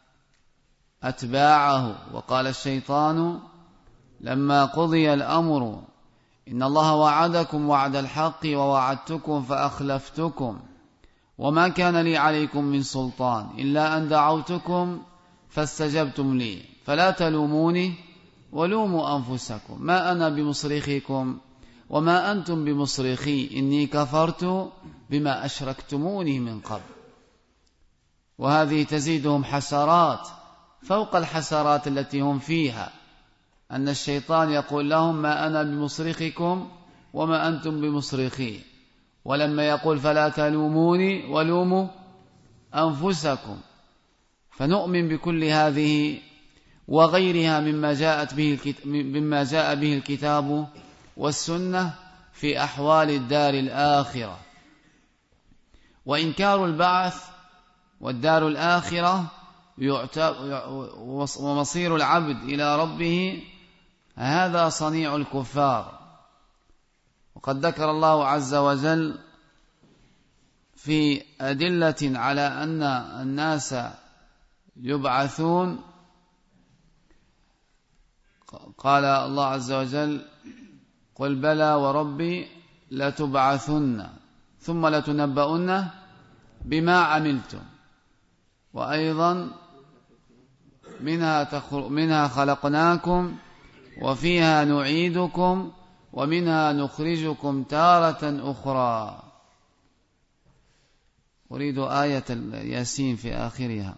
أتباعه، وقال الشيطان لما قضي الأمر إن الله وعدكم وعد الحق ووعدتكم فأخلفتكم وما كان لي عليكم من سلطان إلا أن دعوتكم فاستجبتم لي فلا تلوموني ولوموا أنفسكم ما أنا بمصرخكم وما أنتم بمصرخي إني كفرت بما أشركتموني من قبل. وهذه تزيدهم حسرات فوق الحسرات التي هم فيها، أن الشيطان يقول لهم ما أنا بمصرخكم وما أنتم بمصرخي، ولما يقول فلا تلوموني ولوموا أنفسكم. فنؤمن بكل هذه وغيرها مما جاءت به مما جاء به الكتاب والسنة في أحوال الدار الآخرة. وإنكار البعث والدار الآخرة ومصير العبد إلى ربه هذا صنيع الكفار. وقد ذكر الله عز وجل في أدلة على أن الناس يبعثون، قال الله عز وجل قل بلى وربي لتبعثن ثم لتنبؤن بما عملتم، وأيضا منها, منها خلقناكم وفيها نعيدكم ومنها نخرجكم تارة أخرى. أريد آية ياسين في آخرها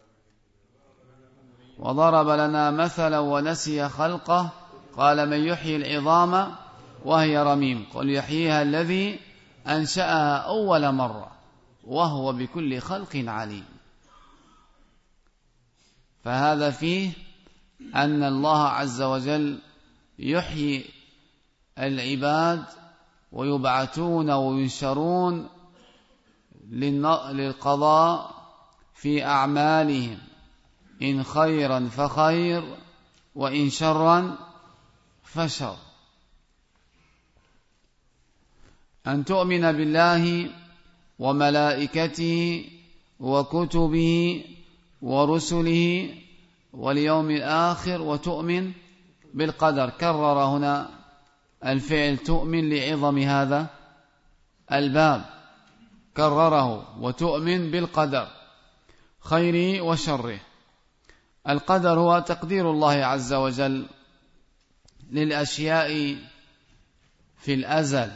وضرب لنا مثلا ونسي خلقه قال من يحيي العظام وهي رميم قل يحييها الذي أنشأها أول مرة وهو بكل خلق عليم. فهذا فيه أن الله عز وجل يحيي العباد ويبعثون وينشرون للقضاء في أعمالهم، إن خيرا فخير وإن شرا فشر. أن تؤمن بالله وملائكته وكتبه ورسله واليوم الآخر وتؤمن بالقدر. كرر هنا الفعل تؤمن لعظم هذا الباب، كرره وتؤمن بالقدر خيره وشره. القدر هو تقدير الله عز وجل للأشياء في الأزل،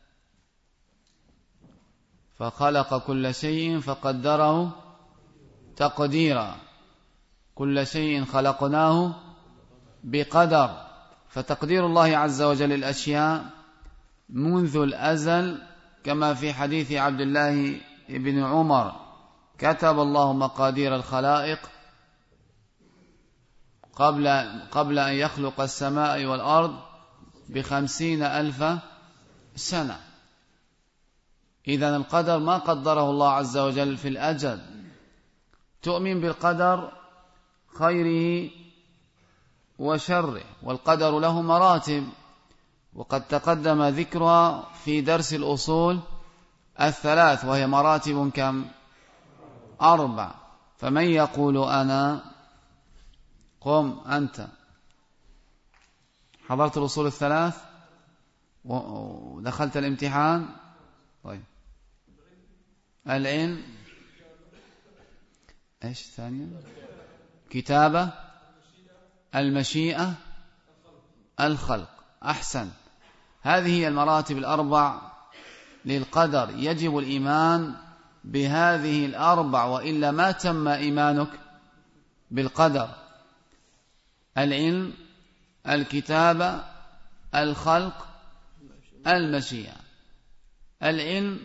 فخلق كل شيء فقدره تقديرا، كل شيء خلقناه بقدر. فتقدير الله عز وجل الأشياء منذ الأزل كما في حديث عبد الله بن عمر كتب الله مقادير الخلائق قبل, قبل أن يخلق السماء والأرض بخمسين ألف سنة. إذن القدر ما قدره الله عز وجل في الأجل. تؤمن بالقدر خيره وشره، والقدر له مراتب وقد تقدم ذكرها في درس الأصول الثلاث، وهي مراتب كم؟ أربع. فمن يقول أنا قم أنت حضرت الأصول الثلاث ودخلت الامتحان. طيب العلم ايش ثانيا؟ كتابة، المشيئة، الخلق. أحسن. هذه هي المراتب الأربع للقدر، يجب الإيمان بهذه الأربع وإلا ما تم إيمانك بالقدر. العلم، الكتابة، الخلق، المشيئة. العلم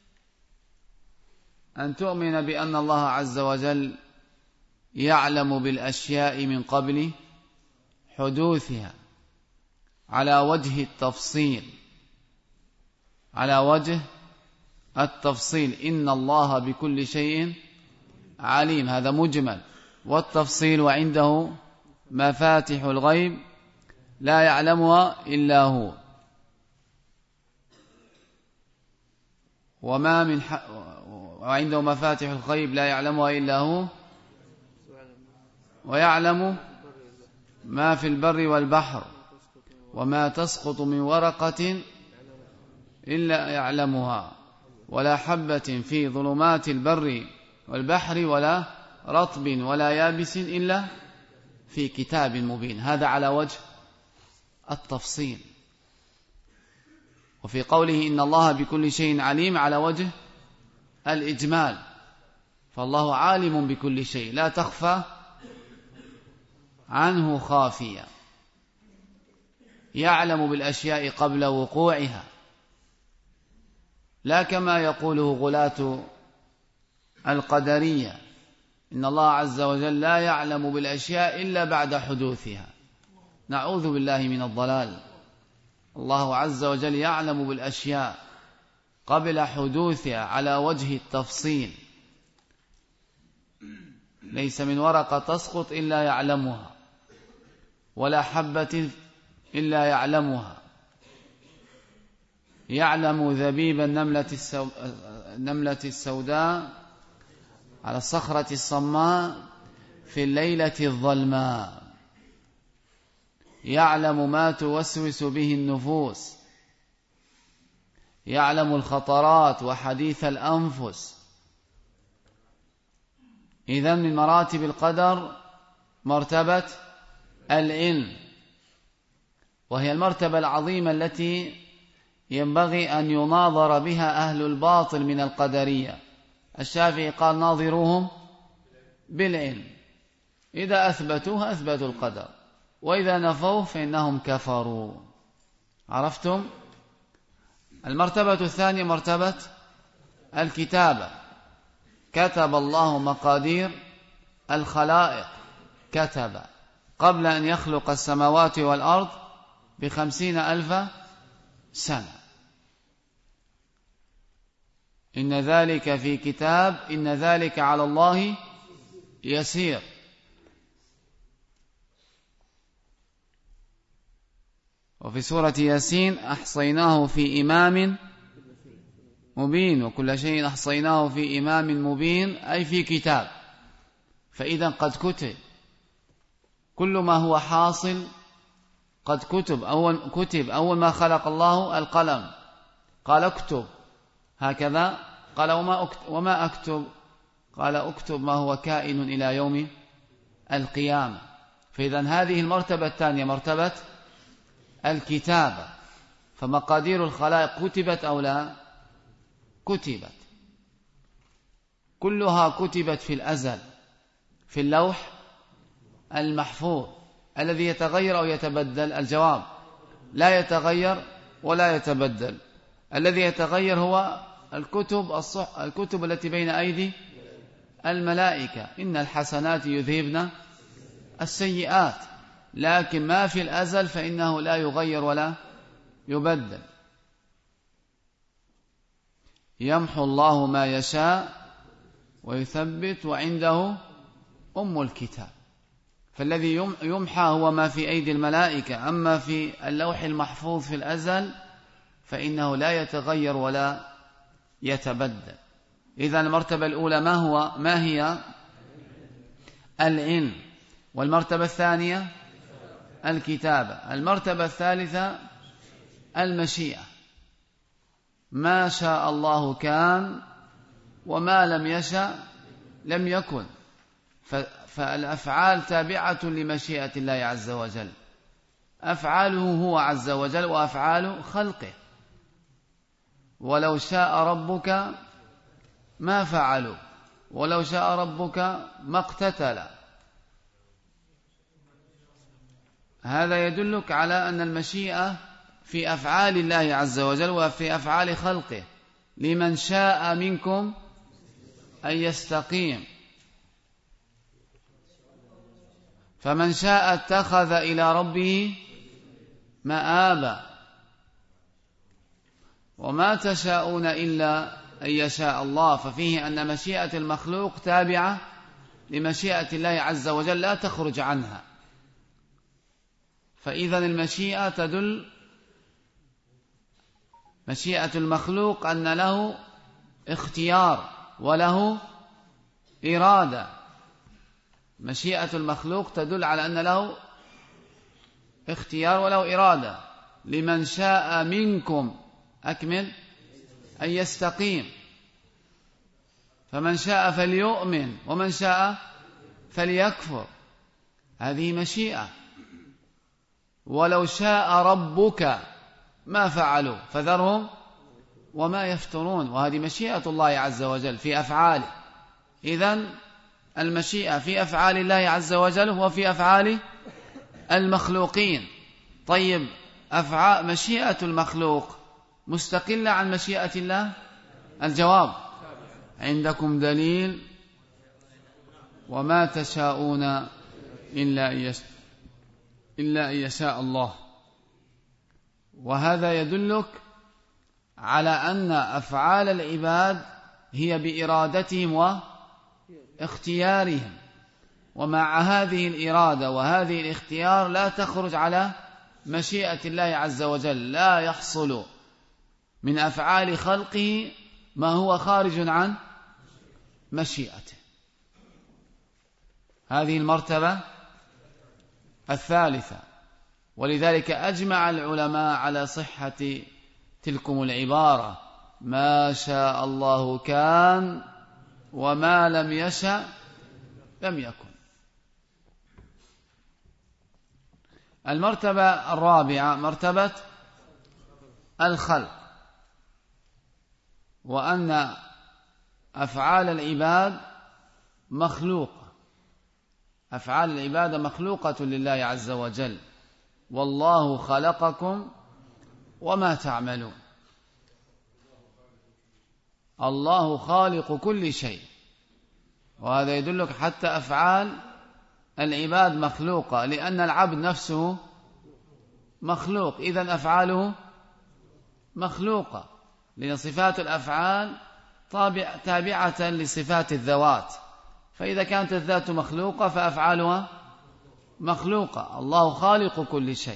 أن تؤمن بأن الله عز وجل يعلم بالأشياء من قبل حدوثها على وجه التفصيل، على وجه التفصيل. إن الله بكل شيء عليم، هذا مجمل. والتفصيل وعنده مفاتح الغيب لا يعلمها إلا هو. وما من ح... وعنده مفاتح الغيب لا يعلمها إلا هو، ويعلم ما في البر والبحر، وما تسقط من ورقة إلا يعلمها، ولا حبة في ظلمات البر والبحر، ولا رطب ولا يابس إلا في كتاب مبين. هذا على وجه التفصيل. وفي قوله إن الله بكل شيء عليم على وجه الإجمال، فالله عالم بكل شيء لا تخفى عنه خافية، يعلم بالأشياء قبل وقوعها، لا كما يقوله غلاة القدرية إن الله عز وجل لا يعلم بالأشياء إلا بعد حدوثها. نعوذ بالله من الضلال. الله عز وجل يعلم بالأشياء قبل حدوثها على وجه التفصيل. ليس من ورقة تسقط إلا يعلمها، ولا حبة إلا يعلمها، يعلم ذبيب النملة, السو... النملة السوداء على الصخرة الصماء في الليلة الظلماء، يعلم ما توسوس به النفوس، يعلم الخطرات وحديث الأنفس. إذن من مراتب القدر مرتبة العلم، وهي المرتبة العظيمة التي ينبغي أن يناظر بها أهل الباطل من القدرية. الشافعي قال ناظروهم بالعلم، إذا أثبتوه أثبتوا القدر، وإذا نفوه فإنهم كفروا. عرفتم؟ المرتبة الثانية مرتبة الكتابة. كتب الله مقادير الخلائق، كتب قبل أن يخلق السماوات والأرض بخمسين ألف سنة. إن ذلك في كتاب إن ذلك على الله يسير. وفي سورة ياسين أحصيناه في إمام مبين، وكل شيء أحصيناه في إمام مبين، أي في كتاب. فإذا قد كتب كل ما هو حاصل، قد كتب أول, كتب أول ما خلق الله القلم، قال اكتب، هكذا قال وما أكتب, وما أكتب قال اكتب ما هو كائن إلى يوم القيامة. فإذا هذه المرتبة الثانية مرتبة الكتابة. فمقادير الخلائق كتبت أو لا؟ كتبت، كلها كتبت في الأزل في اللوح المحفوظ الذي يتغير أو يتبدل. الجواب لا يتغير ولا يتبدل. الذي يتغير هو الكتب الصح الكتب التي بين أيدي الملائكة. إن الحسنات يذهبن السيئات، لكن ما في الأزل فإنه لا يغير ولا يبدل. يمحو الله ما يشاء ويثبت وعنده أم الكتاب. فالذي يمحى هو ما في أيدي الملائكة، أما في اللوح المحفوظ في الأزل فإنه لا يتغير ولا يتبدل. إذا المرتبة الأولى ما هو ما هي؟ العلم. والمرتبة الثانية الكتابة. المرتبة الثالثة المشيئة. ما شاء الله كان، وما لم يشأ لم يكن. فالأفعال تابعة لمشيئة الله عز وجل، أفعاله هو عز وجل وأفعال خلقه. ولو شاء ربك ما فعلوا، ولو شاء ربك ما اقتتل. هذا يدلك على أن المشيئة في أفعال الله عز وجل وفي أفعال خلقه. لمن شاء منكم أن يستقيم، فمن شاء اتخذ إلى ربه مآبا. وما تشاءون إلا أن يشاء الله. ففيه أن مشيئة المخلوق تابعة لمشيئة الله عز وجل لا تخرج عنها. فإذا المشيئة تدل، مشيئة المخلوق أن له اختيار وله إرادة. مشيئة المخلوق تدل على أن له اختيار وله إرادة. لمن شاء منكم أكمل أن يستقيم، فمن شاء فليؤمن ومن شاء فليكفر، هذه مشيئة. ولو شاء ربك ما فعلوا فذرهم وما يفترون، وهذه مشيئة الله عز وجل في أفعاله. إذن المشيئة في أفعال الله عز وجل وفي أفعال المخلوقين. طيب، أفعال مشيئة المخلوق مستقلة عن مشيئة الله؟ الجواب: عندكم دليل؟ وما تشاءون إلا إلا أن يشاء الله. وهذا يدلك على أن أفعال العباد هي بإرادتهم واختيارهم، ومع هذه الإرادة وهذه الاختيار لا تخرج على مشيئة الله عز وجل. لا يحصل من أفعال خلقه ما هو خارج عن مشيئته. هذه المرتبة الثالثة. ولذلك أجمع العلماء على صحة تلكم العبارة: ما شاء الله كان وما لم يشأ لم يكن. المرتبة الرابعة مرتبة الخلق، وأن أفعال العباد مخلوقة. أفعال العباد مخلوقة لله عز وجل. والله خلقكم وما تعملون. الله خالق كل شيء، وهذا يدلك حتى أفعال العباد مخلوقة، لأن العبد نفسه مخلوق، إذن أفعاله مخلوقة، لأن صفات الأفعال تابعة لصفات الذوات، فإذا كانت الذات مخلوقة فأفعالها مخلوقة. الله خالق كل شيء.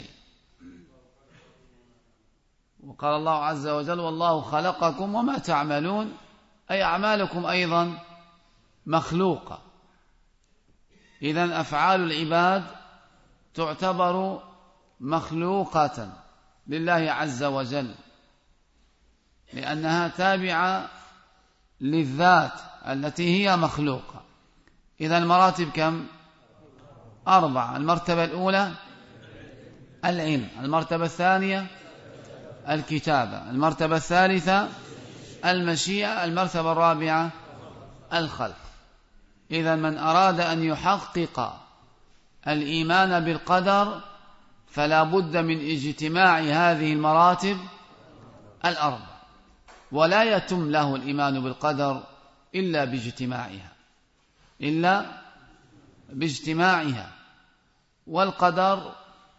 وقال الله عز وجل: والله خلقكم وما تعملون، أي أعمالكم أيضا مخلوقة. إذن أفعال العباد تعتبر مخلوقة لله عز وجل، لأنها تابعة للذات التي هي مخلوقة. إذن المراتب كم؟ أربعة. المرتبة الأولى العلم، المرتبة الثانية الكتابة، المرتبة الثالثة المشيئة، المرتبة الرابعة الخلق. إذا من أراد أن يحقق الإيمان بالقدر فلا بد من اجتماع هذه المراتب الأربع، ولا يتم له الإيمان بالقدر إلا باجتماعها إلا باجتماعها. والقدر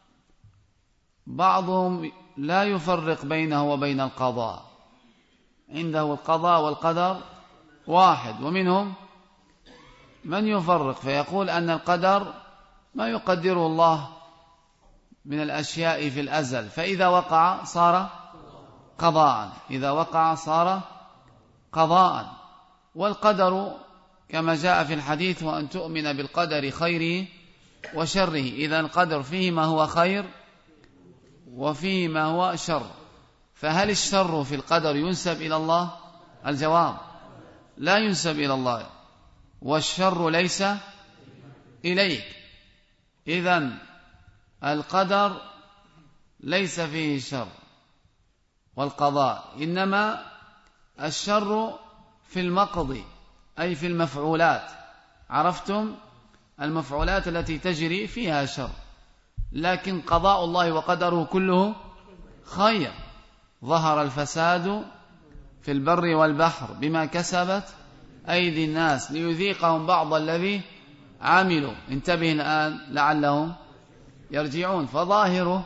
بعضهم لا يفرق بينه وبين القضاء، عنده القضاء والقدر واحد، ومنهم من يفرق فيقول أن القدر ما يقدره الله من الأشياء في الأزل، فإذا وقع صار قضاء، إذا وقع صار قضاء. والقدر كما جاء في الحديث: وأن تؤمن بالقدر خيره وشره. إذا القدر فيه ما هو خير وفيه ما هو شر. فهل الشر في القدر ينسب إلى الله؟ الجواب: لا ينسب إلى الله، والشر ليس إليك. إذن القدر ليس فيه شر والقضاء، إنما الشر في المقضي، أي في المفعولات. عرفتم؟ المفعولات التي تجري فيها شر، لكن قضاء الله وقدره كله خير. ظهر الفساد في البر والبحر بما كسبت أيدي الناس ليذيقهم بعض الذي عملوا. انتبه الآن لعلهم يرجعون. فظاهره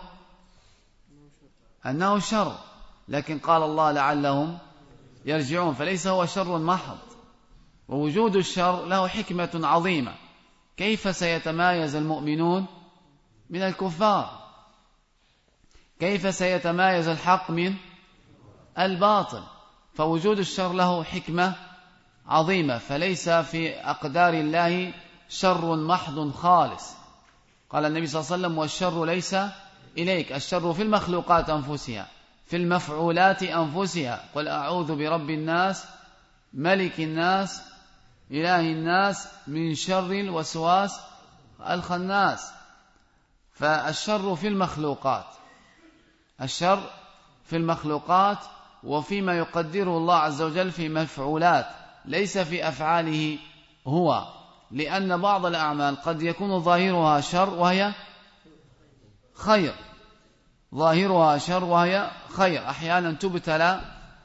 أنه شر، لكن قال الله لعلهم يرجعون، فليس هو شر محض. ووجود الشر له حكمة عظيمة. كيف سيتمايز المؤمنون من الكفار؟ كيف سيتمايز الحق من الباطل؟ فوجود الشر له حكمة عظيمة، فليس في أقدار الله شر محض خالص. قال النبي صلى الله عليه وسلم: والشر ليس إليك، الشر في المخلوقات أنفسها، في المفعولات أنفسها. قل أعوذ برب الناس ملك الناس إله الناس من شر الوسواس الخناس. فالشر في المخلوقات، الشر في المخلوقات وفيما يقدره الله عز وجل في مفعولات، ليس في أفعاله هو، لأن بعض الأعمال قد يكون ظاهرها شر وهي خير، ظاهرها شر وهي خير. أحيانا تبتلى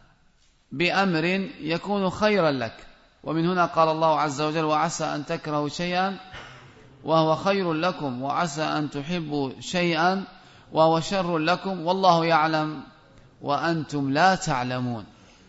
بأمر يكون خيرا لك، ومن هنا قال الله عز وجل: وعسى أن تكرهوا شيئا وهو خير لكم، وعسى أن تحبوا شيئا وهو شر لكم، والله يعلم وأنتم لا تعلمون.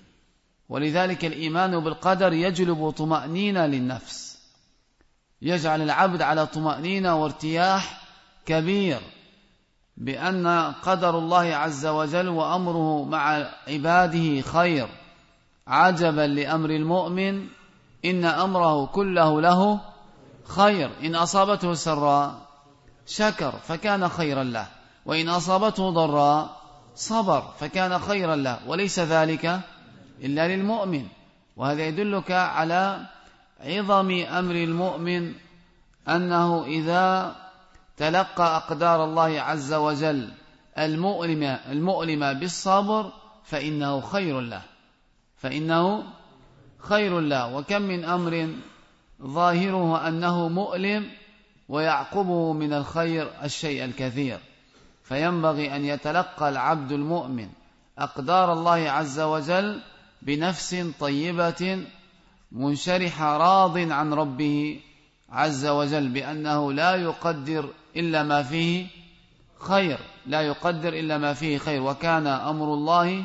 ولذلك الإيمان بالقدر يجلب طمأنينة للنفس، يجعل العبد على طمأنينة وارتياح كبير بأن قدر الله عز وجل وأمره مع عباده خير. عجبا لأمر المؤمن إن أمره كله له خير، إن أصابته سراء شكر فكان خيرا له، وإن أصابته ضراء صبر فكان خيرا له، وليس ذلك إلا للمؤمن. وهذا يدلك على عظم أمر المؤمن، أنه إذا تلقى أقدار الله عز وجل المؤلمة, المؤلمة بالصبر فإنه خير له، فإنه خير له. وكم من أمر ظاهره أنه مؤلم ويعقبه من الخير الشيء الكثير. فينبغي أن يتلقى العبد المؤمن أقدار الله عز وجل بنفس طيبة منشرحة راض عن ربه عز وجل، بأنه لا يقدر إلا ما فيه خير، لا يقدر إلا ما فيه خير، وكان أمر الله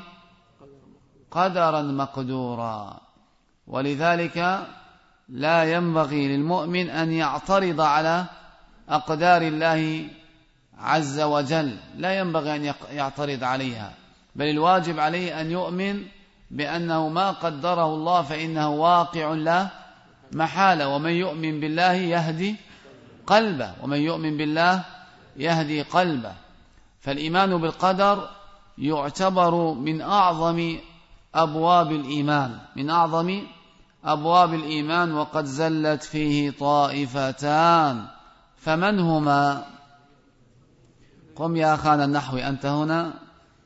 قدرا مقدورا. ولذلك لا ينبغي للمؤمن أن يعترض على أقدار الله عز وجل، لا ينبغي أن يعترض عليها، بل الواجب عليه أن يؤمن بأنه ما قدره الله فإنه واقع لا محالة. ومن يؤمن بالله يهدي قلبه، ومن يؤمن بالله يهدي قلبه. فالإيمان بالقدر يعتبر من أعظم أبواب الإيمان، من أعظم أبواب الإيمان، وقد زلت فيه طائفتان، فمن هما؟ قم يا أخانا النحوي أنت هنا.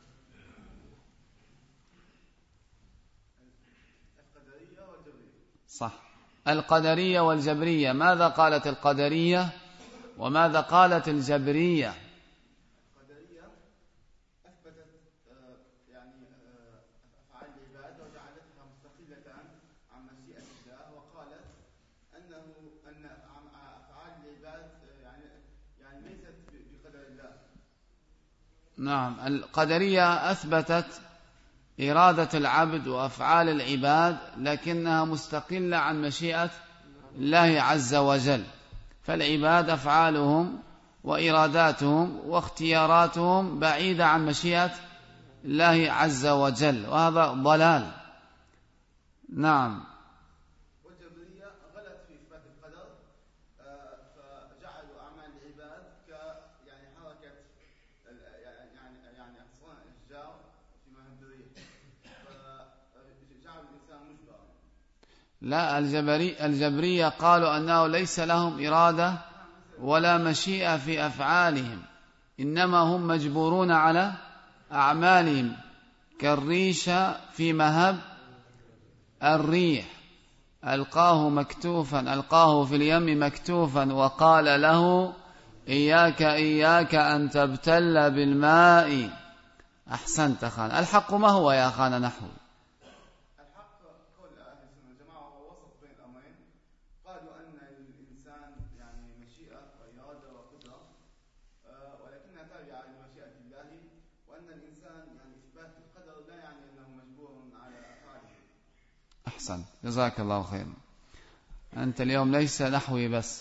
صح، القدرية والجبرية. ماذا قالت القدرية وماذا قالت الجبرية؟ القدرية أثبتت يعني أفعال العباد وجعلتها مستقلة عن مشيئة الله، وقالت أنه أن أفعال العباد يعني يعني ليست بقدر الله. نعم، القدرية أثبتت إرادة العبد وأفعال العباد، لكنها مستقلة عن مشيئة الله عز وجل. فالعباد أفعالهم وإراداتهم واختياراتهم بعيدة عن مشيئة الله عز وجل، وهذا ضلال. نعم. والجبرية غلط في إثبات القدر، فجعلوا أعمال العباد ك يعني حركة يعني يعني أغصان الأشجار في مهب الريح، فجعلوا الإنسان مجبرا. لا، الجبري الجبرية قالوا أنه ليس لهم إرادة ولا مشيئة في أفعالهم، إنما هم مجبورون على أعمالهم، كالريش في مهب الريح، ألقاه مكتوفا ألقاه في اليم مكتوفا وقال له إياك إياك أن تبتل بالماء. أحسنت خان. الحق ما هو يا خان نحو؟ الحق قول أهل السنة والجماعة هو وسط بين الأمرين. قالوا أن الإنسان يعني مشيئة وإرادة وقدرة، ولكنها تابعة لمشيئة الله، وأن الإنسان يعني إثبات القدر لا يعني أنه مجبور على أفعاله. أحسن، جزاك الله خيرا. أنت اليوم ليس نحوي بس.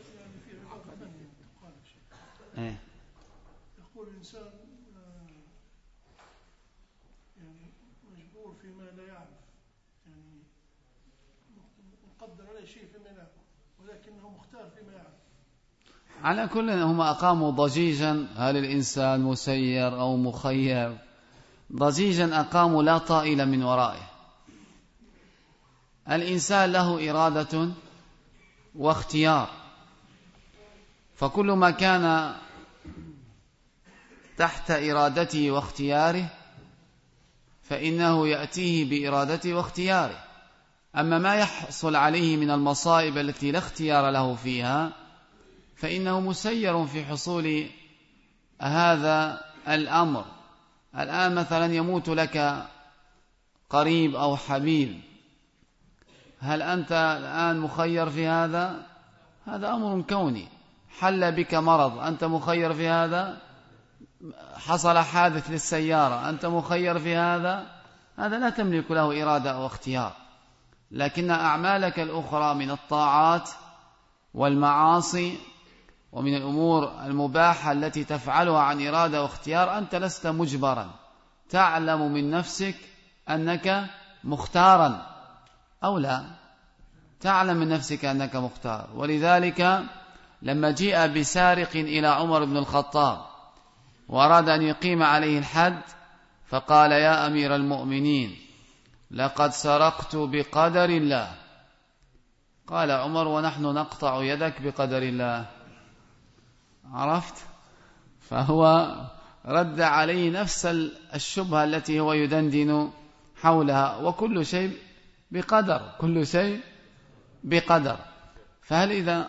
إيه؟ يقول الإنسان يعني مجبور فيما لا يعرف، يعني مقدر عليه شيء فيما لا، ولكنه مختار فيما يعرف. على كل هم أقاموا ضجيجا، هل الإنسان مسير أو مخير؟ ضجيجا أقاموا لا طائل من ورائه. الإنسان له إرادة واختيار، فكل ما كان تحت إرادته واختياره فإنه يأتيه بإرادته واختياره. أما ما يحصل عليه من المصائب التي لا اختيار له فيها فإنه مسير في حصول هذا الأمر. الآن مثلا يموت لك قريب أو حبيب، هل أنت الآن مخير في هذا؟ هذا أمر كوني. حل بك مرض، أنت مخير في هذا؟ حصل حادث للسيارة، أنت مخير في هذا؟ هذا لا تملك له إرادة أو اختيار. لكن أعمالك الأخرى من الطاعات والمعاصي ومن الأمور المباحة التي تفعلها عن إرادة واختيار أنت لست مجبرا، تعلم من نفسك أنك مختارا أو لا، تعلم من نفسك أنك مختار. ولذلك لما جيء بسارق إلى عمر بن الخطاب وأراد أن يقيم عليه الحد فقال: يا أمير المؤمنين لقد سرقت بقدر الله. قال عمر: ونحن نقطع يدك بقدر الله. عرفت؟ فهو رد عليه نفس الشبهة التي هو يدندن حولها، وكل شيء بقدر، كل شيء بقدر. فهل إذا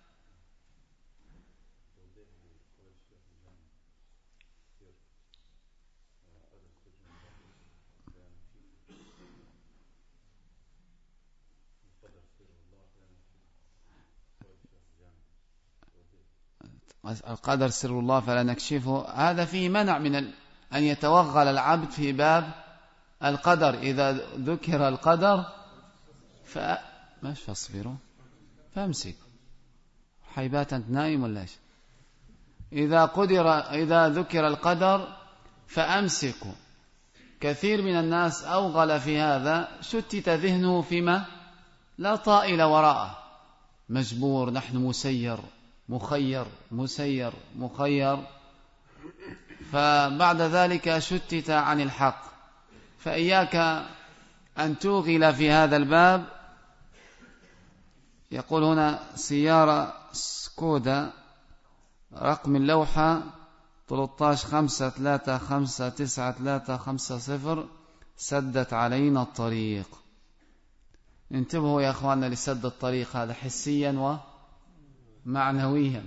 القدر سر الله فلا نكشفه، هذا فيه منع من أن يتوغل العبد في باب القدر. إذا ذكر القدر ف مش فاصبروا فامسك حيبات أنت نايم ولا إيش؟ إذا قدر إذا ذكر القدر فأمسكوا. كثير من الناس أوغل في هذا، شتت ذهنه فيما لا طائل وراءه، مجبور، نحن مسير مخير مسير مخير، فبعد ذلك شتت عن الحق. فإياك أن توغل في هذا الباب. يقول هنا: سيارة سكودا رقم اللوحة ثلاثة عشر خمسة ثلاثة خمسة تسعة ثلاثة خمسة صفر سدت علينا الطريق. انتبهوا يا أخواننا لسد الطريق، هذا حسيا ومعنويا.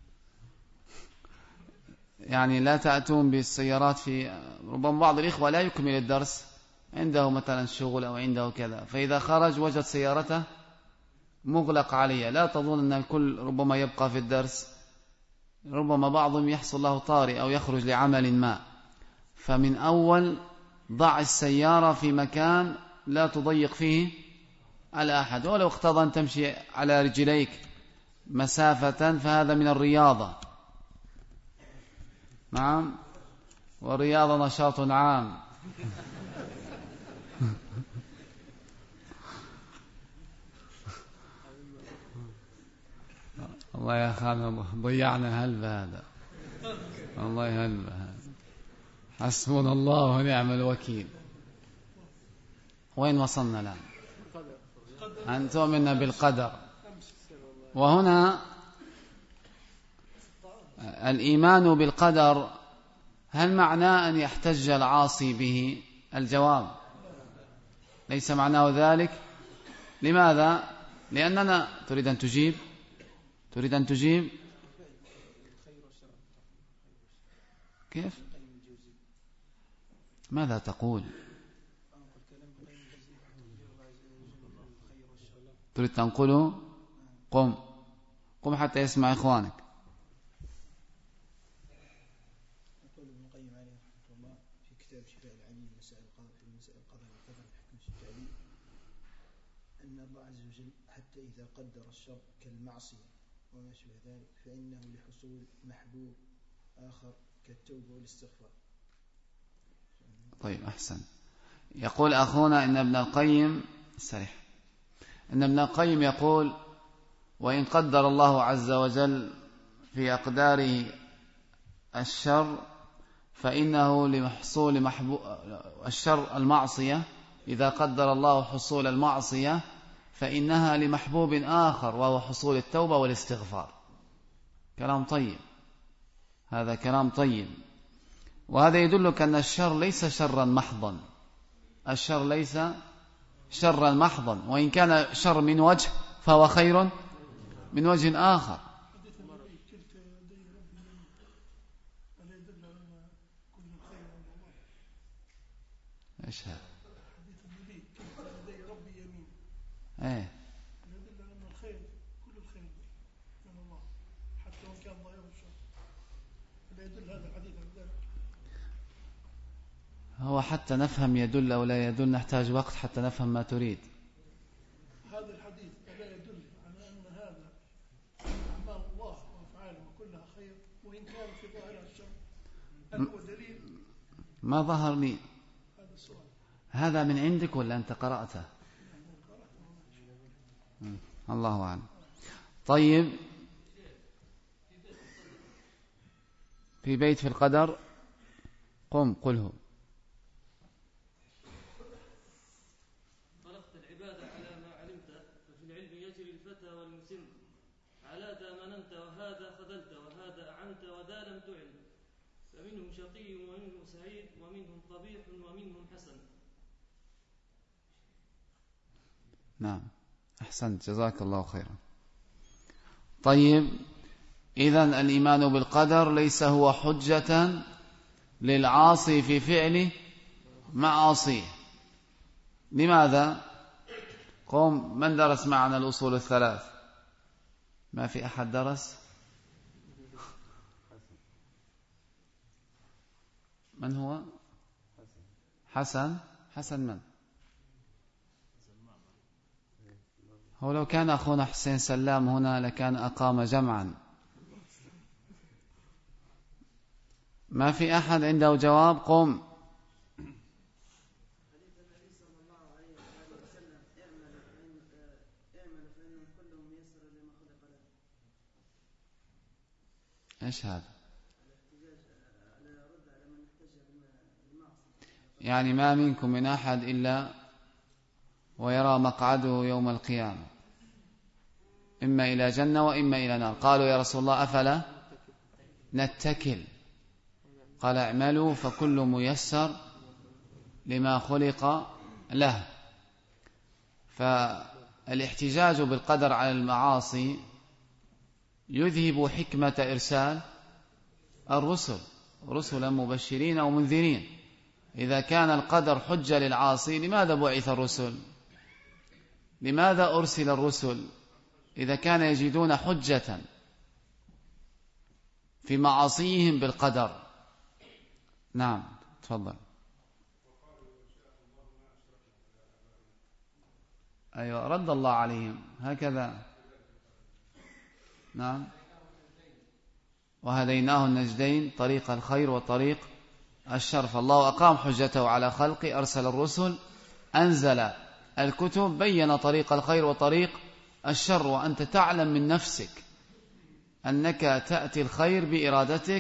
يعني لا تأتون بالسيارات في ربما بعض الإخوة لا يكمل الدرس، عنده مثلا شغل أو عنده كذا، فإذا خرج وجد سيارته مغلق عليها. لا تظن أن الكل ربما يبقى في الدرس، ربما بعضهم يحصل له طارئ أو يخرج لعمل ما. فمن أول ضع السيارة في مكان لا تضيق فيه على أحد، ولو اقتضى أن تمشي على رجليك مسافة فهذا من الرياضة. نعم، والرياضة نشاط عام. الله يا خالد ضيعنا هلبة هذا، الله هلبة هذا. حسبنا الله ونعم الوكيل. وين وصلنا الآن؟ أن تؤمن بالقدر. وهنا الإيمان بالقدر هل معناه أن يحتج العاصي به؟ الجواب ليس معناه ذلك. لماذا؟ لأننا تريد أن تجيب تريد أن تجيب كيف؟ ماذا تقول؟ تريد تنقله؟ قم قم حتى يسمع إخوانك. يقول ابن القيم عليه رحمه الله في كتاب شفاء العليل مسائل القدر في مسائل القدر والقدر في حكم التعليل أن الله عز وجل حتى إذا قدر الشر كالمعصية وما شابه ذلك فإنه لحصول محبوب آخر كالتوبة والاستغفار. طيب أحسن. يقول أخونا إن ابن القيم سرح إن ابن القيم يقول وإن قدر الله عز وجل في أقداره الشر فإنه لحصول محبوب الشر المعصية، إذا قدر الله حصول المعصية فإنها لمحبوب آخر وهو حصول التوبة والاستغفار. كلام طيب، هذا كلام طيب، وهذا يدلك أن الشر ليس شرا محضا، الشر ليس شرا محضا، وإن كان شر من وجه فهو خير من وجه آخر. ايش هذا؟ ايه هو حتى نفهم يدل أو لا يدل نحتاج وقت حتى نفهم ما تريد. هذا الحديث لا يدل على أن هذا أعمال الله وأفعاله كلها خير وإن كان في ظاهرها الشر، هل هو دليل؟ ما ظهر لي هذا السؤال. هذا من عندك ولا أنت قرأته؟ الله أعلم. طيب، في بيت في القدر قم قله. خلقت العبادة على ما علمت، ففي العلم يجري الفتى والمسن، على ذا مننت وهذا خذلت وهذا أعنت وذا لم تعن، فمنهم شقي ومنهم سعيد ومنهم قبيح ومنهم حسن. نعم، أحسنت، جزاك الله خيرا. طيب، إذن الإيمان بالقدر ليس هو حجة للعاصي في فعل معاصيه. لماذا؟ قوم، من درس معنا الأصول الثلاث؟ ما في أحد درس؟ من هو؟ حسن. حسن من؟ هو لو كان أخونا حسين سلام هنا لكان أقام جمعا. ما في أحد عنده جواب؟ قم. إيش هذا؟ يعني ما منكم من أحد إلا ويرى مقعده يوم القيامة إما إلى جنة وإما إلى نار. قالوا يا رسول الله أفلا نتكل؟ قال اعملوا فكل ميسر لما خلق له. فالاحتجاج بالقدر على المعاصي يذهب حكمة إرسال الرسل رسلا مبشرين ومنذرين. إذا كان القدر حجة للعاصي لماذا بعث الرسل؟ لماذا أرسل الرسل إذا كان يجدون حجة في معاصيهم بالقدر؟ نعم، تفضل. أيوة، رد الله عليهم هكذا. نعم، وهديناه النجدين، طريق الخير وطريق الشر. فالله أقام حجته على خلقه، أرسل الرسل، أنزل الكتب، بين طريق الخير وطريق الشر. وأنت تعلم من نفسك أنك تأتي الخير بإرادتك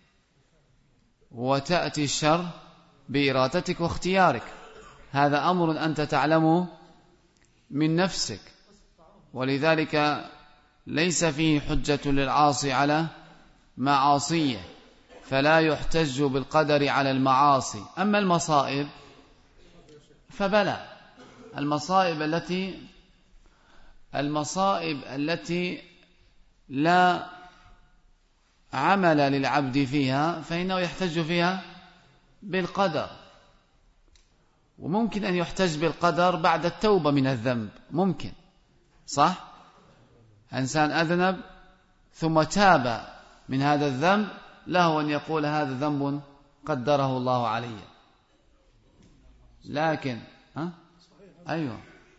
وتأتي الشر بإرادتك واختيارك. هذا أمر أنت تعلمه من نفسك، ولذلك ليس فيه حجة للعاصي على معاصيه، فلا يحتج بالقدر على المعاصي. أما المصائب فبلى. المصائب التي المصائب التي لا عمل للعبد فيها فإنه يحتج فيها بالقدر. وممكن أن يحتج بالقدر بعد التوبة من الذنب، ممكن، صح؟ إنسان أذنب ثم تاب من هذا الذنب، له أن يقول هذا ذنب قدره الله علي. لكن ها؟ أيوة،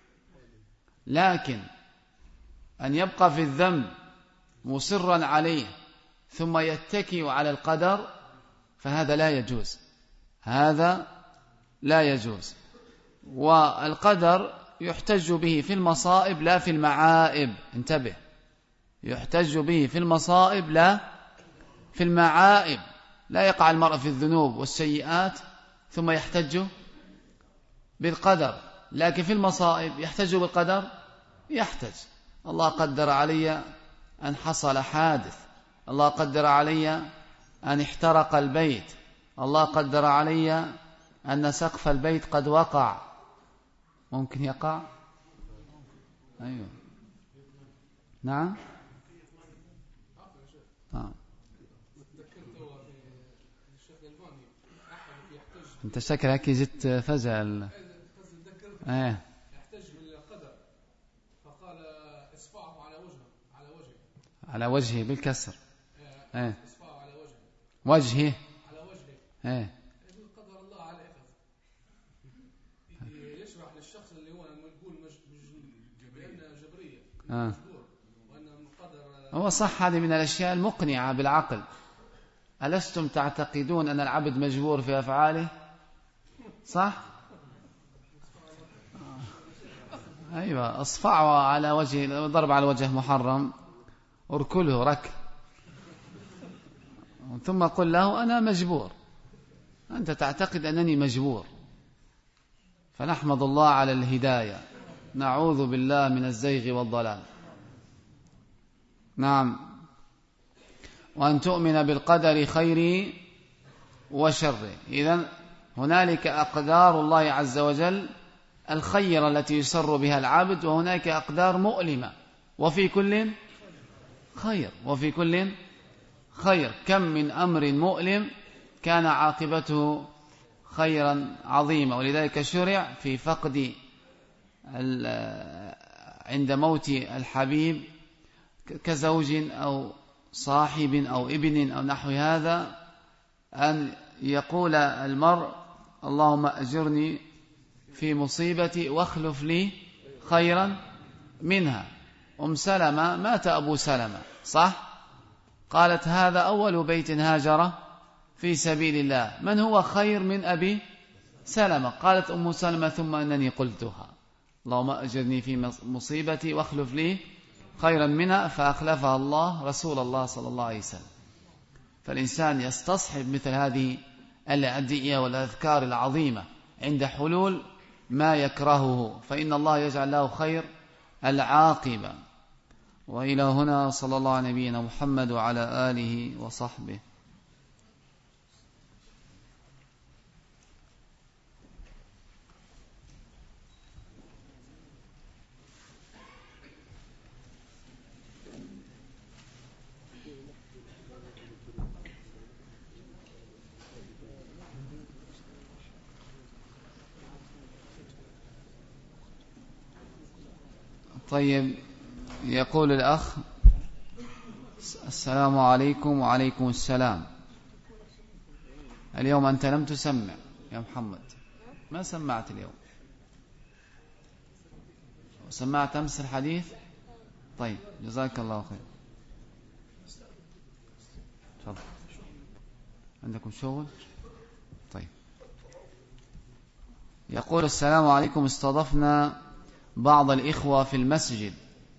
لكن أن يبقى في الذنب مصرا عليه ثم يتكئ على القدر فهذا لا يجوز، هذا لا يجوز. والقدر يحتج به في المصائب لا في المعائب. انتبه، يحتج به في المصائب لا في المعائب. لا يقع المرء في الذنوب والسيئات ثم يحتج بالقدر، لكن في المصائب يحتج بالقدر. يحتج، الله قدر علي أن حصل حادث، الله قدر علي أن احترق البيت، الله قدر علي أن سقف البيت قد وقع. ممكن يقع؟ أيوة، نعم. آه. انت شكلك جيت فزع ال... ايه يحتج بالقدر فقال اصفعه على وجهه على وجهه على وجهه بالكسر. ايه اصفعه على وجهه وجهه على وجهه ايه يقول قدر الله عليه. يشرح للشخص اللي هو يقول مج... مج... بأنه جبرية آه. مجبور وأن القدر. هو صح، هذه من الأشياء المقنعة بالعقل. ألستم تعتقدون أن العبد مجبور في أفعاله؟ صح؟ أيوة، أصفعوا على وجه، ضرب على وجه محرم، اركله ركل، ثم قل له أنا مجبور. أنت تعتقد أنني مجبور، فنحمد الله على الهداية، نعوذ بالله من الزيغ والضلال. نعم. وأن تؤمن بالقدر خيره وشره. إذن هنالك أقدار الله عز وجل الخيرة التي يسر بها العبد، وهناك أقدار مؤلمة، وفي كل خير وفي كل خير. كم من أمر مؤلم كان عاقبته خيرا عظيما. ولذلك شرع في فقد عند موت الحبيب كزوج أو صاحب أو ابن أو نحو هذا أن يقول المرء اللهم أجرني في مصيبتي واخلف لي خيرا منها. أم سلمة مات أبو سلمة، صح؟ قالت هذا أول بيت هاجر في سبيل الله، من هو خير من أبي سلمة؟ قالت أم سلمة ثم أنني قلتها اللهم أجرني في مصيبتي واخلف لي خيرا منها، فأخلفها الله رسول الله صلى الله عليه وسلم. فالإنسان يستصحب مثل هذه الأدعية والأذكار العظيمة عند حلول ما يكرهه، فإن الله يجعل له خير العاقبة. وإلى هنا صلى الله على نبينا محمد وعلى آله وصحبه. طيب، يقول الأخ السلام عليكم. وعليكم السلام. اليوم أنت لم تسمع يا محمد، ما سمعت اليوم، سمعت أمس الحديث. طيب جزاك الله خير. تفضل، عندكم شغل؟ طيب. يقول السلام عليكم، استضفنا بعض الإخوة في المسجد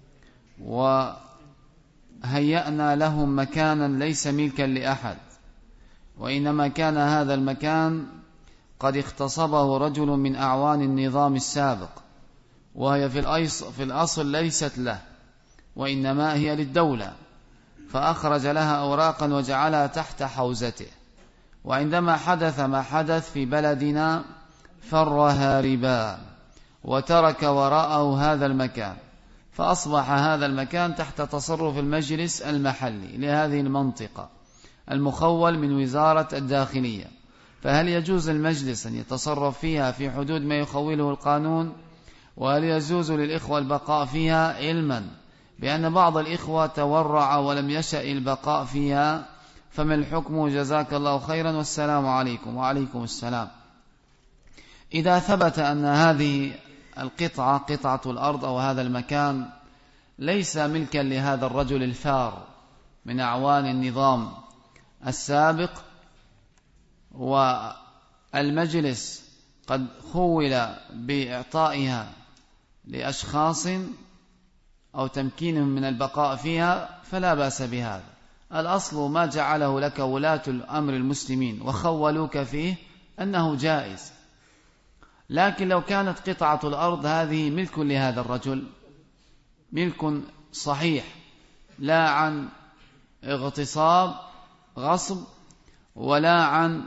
وهيأنا لهم مكانا ليس ملكا لأحد، وإنما كان هذا المكان قد اغتصبه رجل من أعوان النظام السابق، وهي في الأصل ليست له وإنما هي للدولة، فأخرج لها أوراقا وجعلها تحت حوزته. وعندما حدث ما حدث في بلدنا فر هاربا وترك وراءه هذا المكان، فأصبح هذا المكان تحت تصرف المجلس المحلي لهذه المنطقة المخول من وزارة الداخلية. فهل يجوز المجلس أن يتصرف فيها في حدود ما يخوله القانون؟ وهل يجوز للإخوة البقاء فيها، علما بأن بعض الإخوة تورع ولم يشأ البقاء فيها؟ فما الحكم؟ جزاك الله خيرا والسلام عليكم. وعليكم السلام. إذا ثبت أن هذه القطعة قطعة الأرض أو هذا المكان ليس ملكا لهذا الرجل الفار من أعوان النظام السابق، والمجلس قد خول بإعطائها لأشخاص أو تمكينهم من البقاء فيها فلا بأس بهذا. الأصل ما جعله لك ولاة الأمر المسلمين وخولوك فيه أنه جائز. لكن لو كانت قطعة الأرض هذه ملك لهذا الرجل، ملك صحيح لا عن اغتصاب غصب ولا عن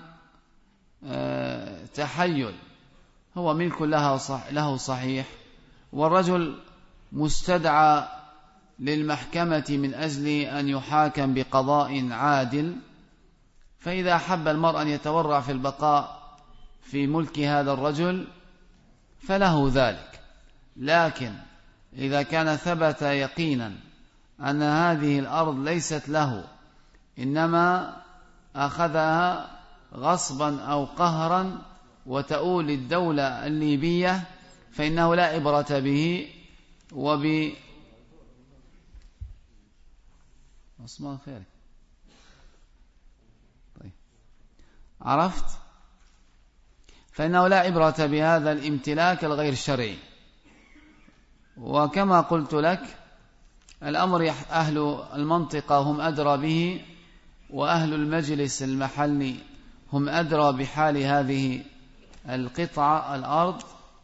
تحيل، هو ملك له صحيح، والرجل مستدعى للمحكمة من أجل أن يحاكم بقضاء عادل، فإذا حب المرء أن يتورع في البقاء في ملك هذا الرجل فله ذلك. لكن إذا كان ثبت يقينا أن هذه الأرض ليست له، إنما أخذها غصبا أو قهرا وتؤول الدولة الليبية، فإنه لا عبرة به وب أسمع خير. طيب عرفت؟ فإنه لا عبرة بهذا الامتلاك الغير شرعي. وكما قلت لك الأمر أهل المنطقة هم أدرى به، وأهل المجلس المحلي هم أدرى بحال هذه القطعة الأرض،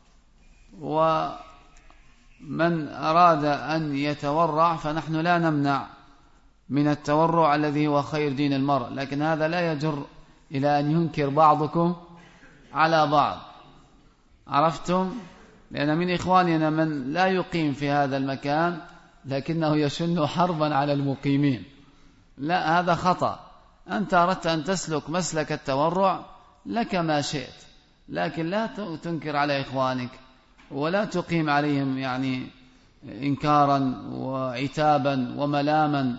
ومن أراد أن يتورع فنحن لا نمنع من التورع الذي هو خير دين المرء، لكن هذا لا يجر إلى أن ينكر بعضكم على بعض. عرفتم؟ لأن من إخواننا من لا يقيم في هذا المكان لكنه يشن حربا على المقيمين. لا، هذا خطأ. أنت أردت أن تسلك مسلك التورع لك ما شئت، لكن لا تنكر على إخوانك ولا تقيم عليهم يعني إنكارا وعتابا وملاما،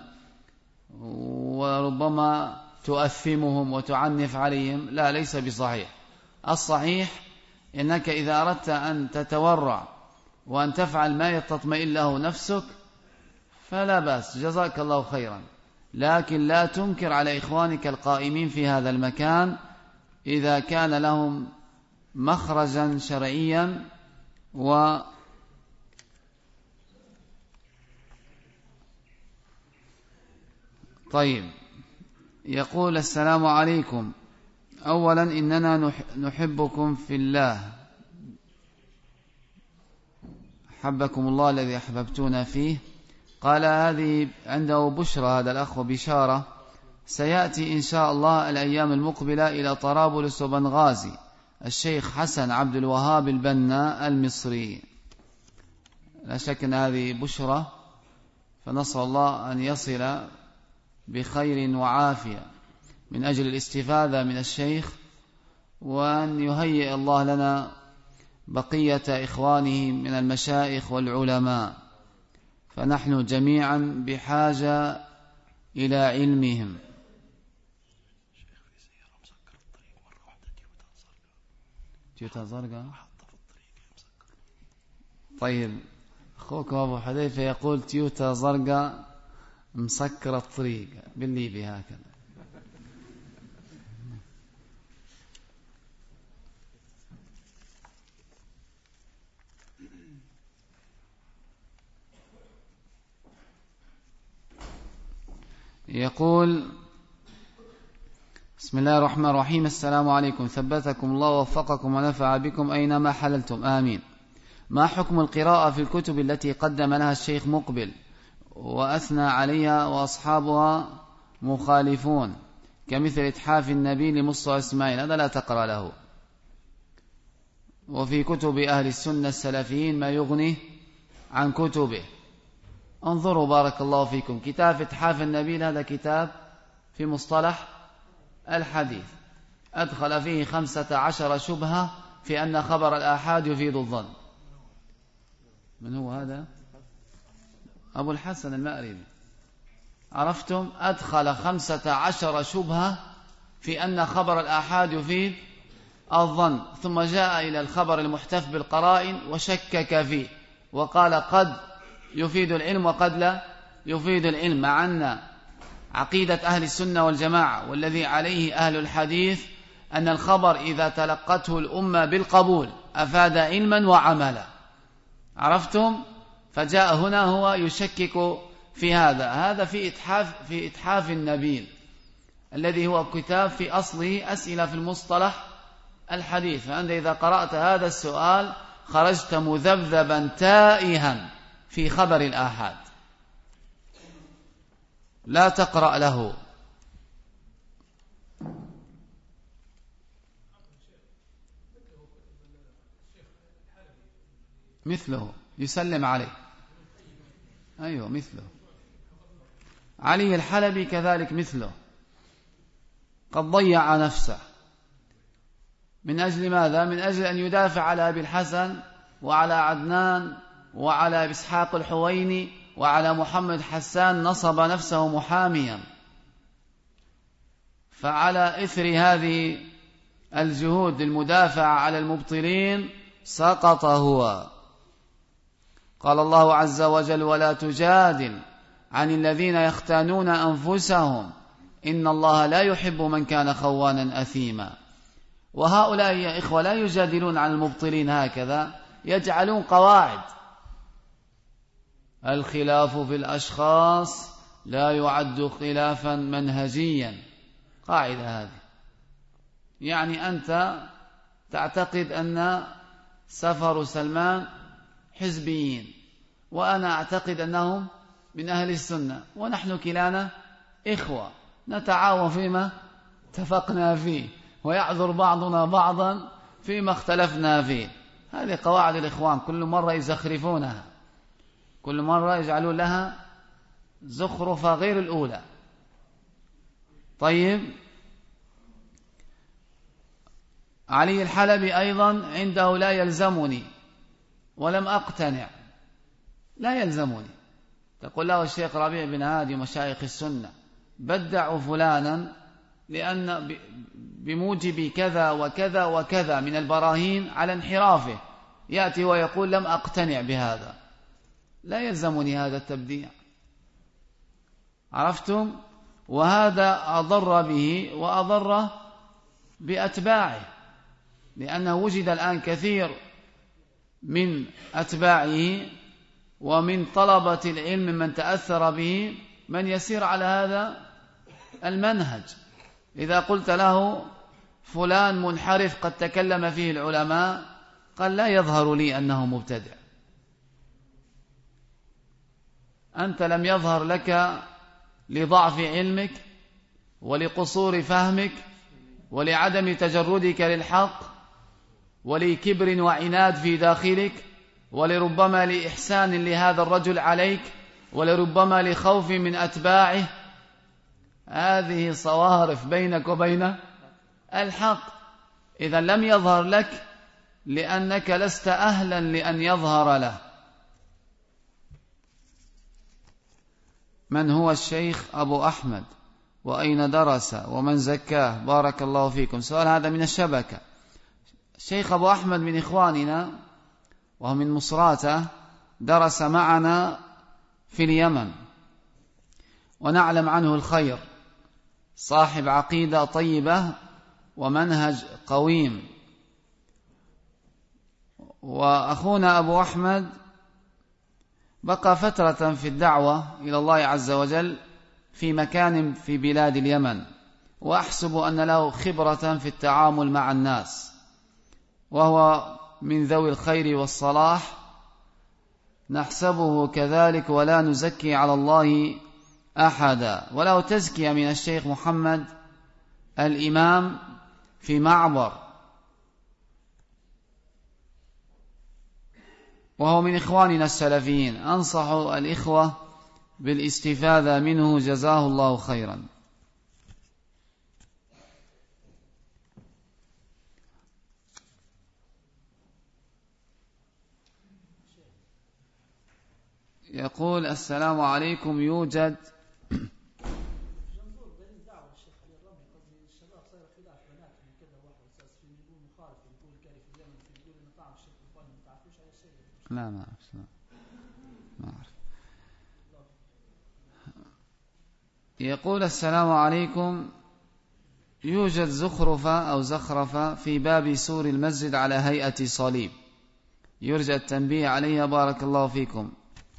وربما تؤثمهم وتعنف عليهم. لا، ليس بصحيح. الصحيح إنك إذا أردت أن تتورع وأن تفعل ما تطمئن له نفسك فلا بأس، جزاك الله خيرا، لكن لا تنكر على إخوانك القائمين في هذا المكان إذا كان لهم مخرجا شرعيا. و طيب، يقول السلام عليكم، أولا إننا نحبكم في الله، حبكم الله الذي أحببتونا فيه. قال هذه عنده بشرى هذا الأخ بشارة، سيأتي إن شاء الله الأيام المقبلة إلى طرابلس وبنغازي الشيخ حسن عبد الوهاب البنا المصري. لا شك أن هذه بشرى، فنسأل الله أن يصل بخير وعافية من أجل الاستفادة من الشيخ، وأن يهيئ الله لنا بقية إخوانه من المشايخ والعلماء، فنحن جميعا بحاجة إلى علمهم. تيوتا زرقاء. طيب، أخوك أبو حذيفة يقول تيوتا زرقاء مسكر الطريق بالليبي هكذا. يقول بسم الله الرحمن الرحيم، السلام عليكم، ثبتكم الله ووفقكم ونفع بكم أينما حللتم، آمين. ما حكم القراءة في الكتب التي قدم لها الشيخ مقبل وأثنى عليها وأصحابها مخالفون، كمثل إتحاف النبي لمصطفى إسماعيل؟ هذا لا تقرأ له. وفي كتب أهل السنة السلفيين ما يغني عن كتبه. انظروا بارك الله فيكم، كتاب إتحاف النبي هذا كتاب في مصطلح الحديث، أدخل فيه خمسة عشر شبهة في أن خبر الآحاد يفيد الظن. من هو هذا؟ أبو الحسن المأربي. عرفتم؟ أدخل خمسة عشر شبهة في أن خبر الآحاد يفيد الظن، ثم جاء إلى الخبر المحتف بالقرائن وشكك فيه وقال قد يفيد العلم وقد لا يفيد العلم، مع أن عقيدة أهل السنة والجماعة والذي عليه أهل الحديث أن الخبر إذا تلقته الأمة بالقبول أفاد علما وعملا. عرفتم؟ فجاء هنا هو يشكك في هذا. هذا في إتحاف, في إتحاف النبيل الذي هو كتاب في أصله أسئلة في المصطلح الحديث. فأنت إذا قرأت هذا السؤال خرجت مذبذبا تائها في خبر الآحاد، لا تقرأ له. مثله يسلم عليه، أيوه مثله. علي الحلبي كذلك مثله، قد ضيع نفسه. من أجل ماذا؟ من أجل أن يدافع على أبي الحسن وعلى عدنان وعلى إسحاق الحويني وعلى محمد حسان، نصب نفسه محاميا. فعلى إثر هذه الجهود المدافعة على المبطلين سقط هو. قال الله عز وجل: ولا تجادل عن الذين يختانون أنفسهم إن الله لا يحب من كان خوانا أثيما. وهؤلاء يا إخوة لا يجادلون عن المبطلين هكذا، يجعلون قواعد: الخلاف في الأشخاص لا يعد خلافا منهجيا. قاعدة هذه، يعني أنت تعتقد أن سفر سلمان حزبيين، وأنا أعتقد أنهم من أهل السنة، ونحن كلانا إخوة نتعاون فيما اتفقنا فيه، ويعذر بعضنا بعضا فيما اختلفنا فيه. هذه قواعد الإخوان، كل مرة يزخرفونها، كل مرة يجعلون لها زخرفة غير الأولى. طيب، علي الحلبي أيضا عنده لا يلزمني ولم أقتنع. لا يلزمني. تقول له الشيخ ربيع بن هادي مشايخ السنة: بدعوا فلانا لأن بموجب كذا وكذا وكذا من البراهين على انحرافه، يأتي ويقول لم أقتنع بهذا. لا يلزمني هذا التبديع. عرفتم؟ وهذا أضر به وأضر بأتباعه، لأنه وجد الآن كثير من أتباعه ومن طلبة العلم من تأثر به من يسير على هذا المنهج. إذا قلت له فلان منحرف قد تكلم فيه العلماء، قال لا يظهر لي أنه مبتدع. أنت لم يظهر لك لضعف علمك ولقصور فهمك ولعدم تجردك للحق ولكبر وعناد في داخلك، ولربما لإحسان لهذا الرجل عليك، ولربما لخوف من أتباعه. هذه صوارف بينك وبين الحق. إذا لم يظهر لك لأنك لست أهلا لأن يظهر له. من هو الشيخ أبو أحمد وأين درس ومن زكاه؟ بارك الله فيكم. سؤال هذا من الشبكة. الشيخ أبو أحمد من إخواننا وهو من مصراتة، درس معنا في اليمن ونعلم عنه الخير، صاحب عقيدة طيبة ومنهج قويم. وأخونا أبو أحمد بقى فترة في الدعوة إلى الله عز وجل في مكان في بلاد اليمن، وأحسب أن له خبرة في التعامل مع الناس، وهو من ذوي الخير والصلاح، نحسبه كذلك ولا نزكي على الله أحدا. وله تزكية من الشيخ محمد الإمام في معبر، وهو من إخواننا السلفيين. أنصح الإخوة بالاستفادة منه، جزاه الله خيرا. يقول: السلام عليكم، يوجد لا ما أعرف ما أعرف. يقول: السلام عليكم، يوجد زخرفة أو زخرفة في باب سور المسجد على هيئة صليب، يرجى التنبيه عليها بارك الله فيكم.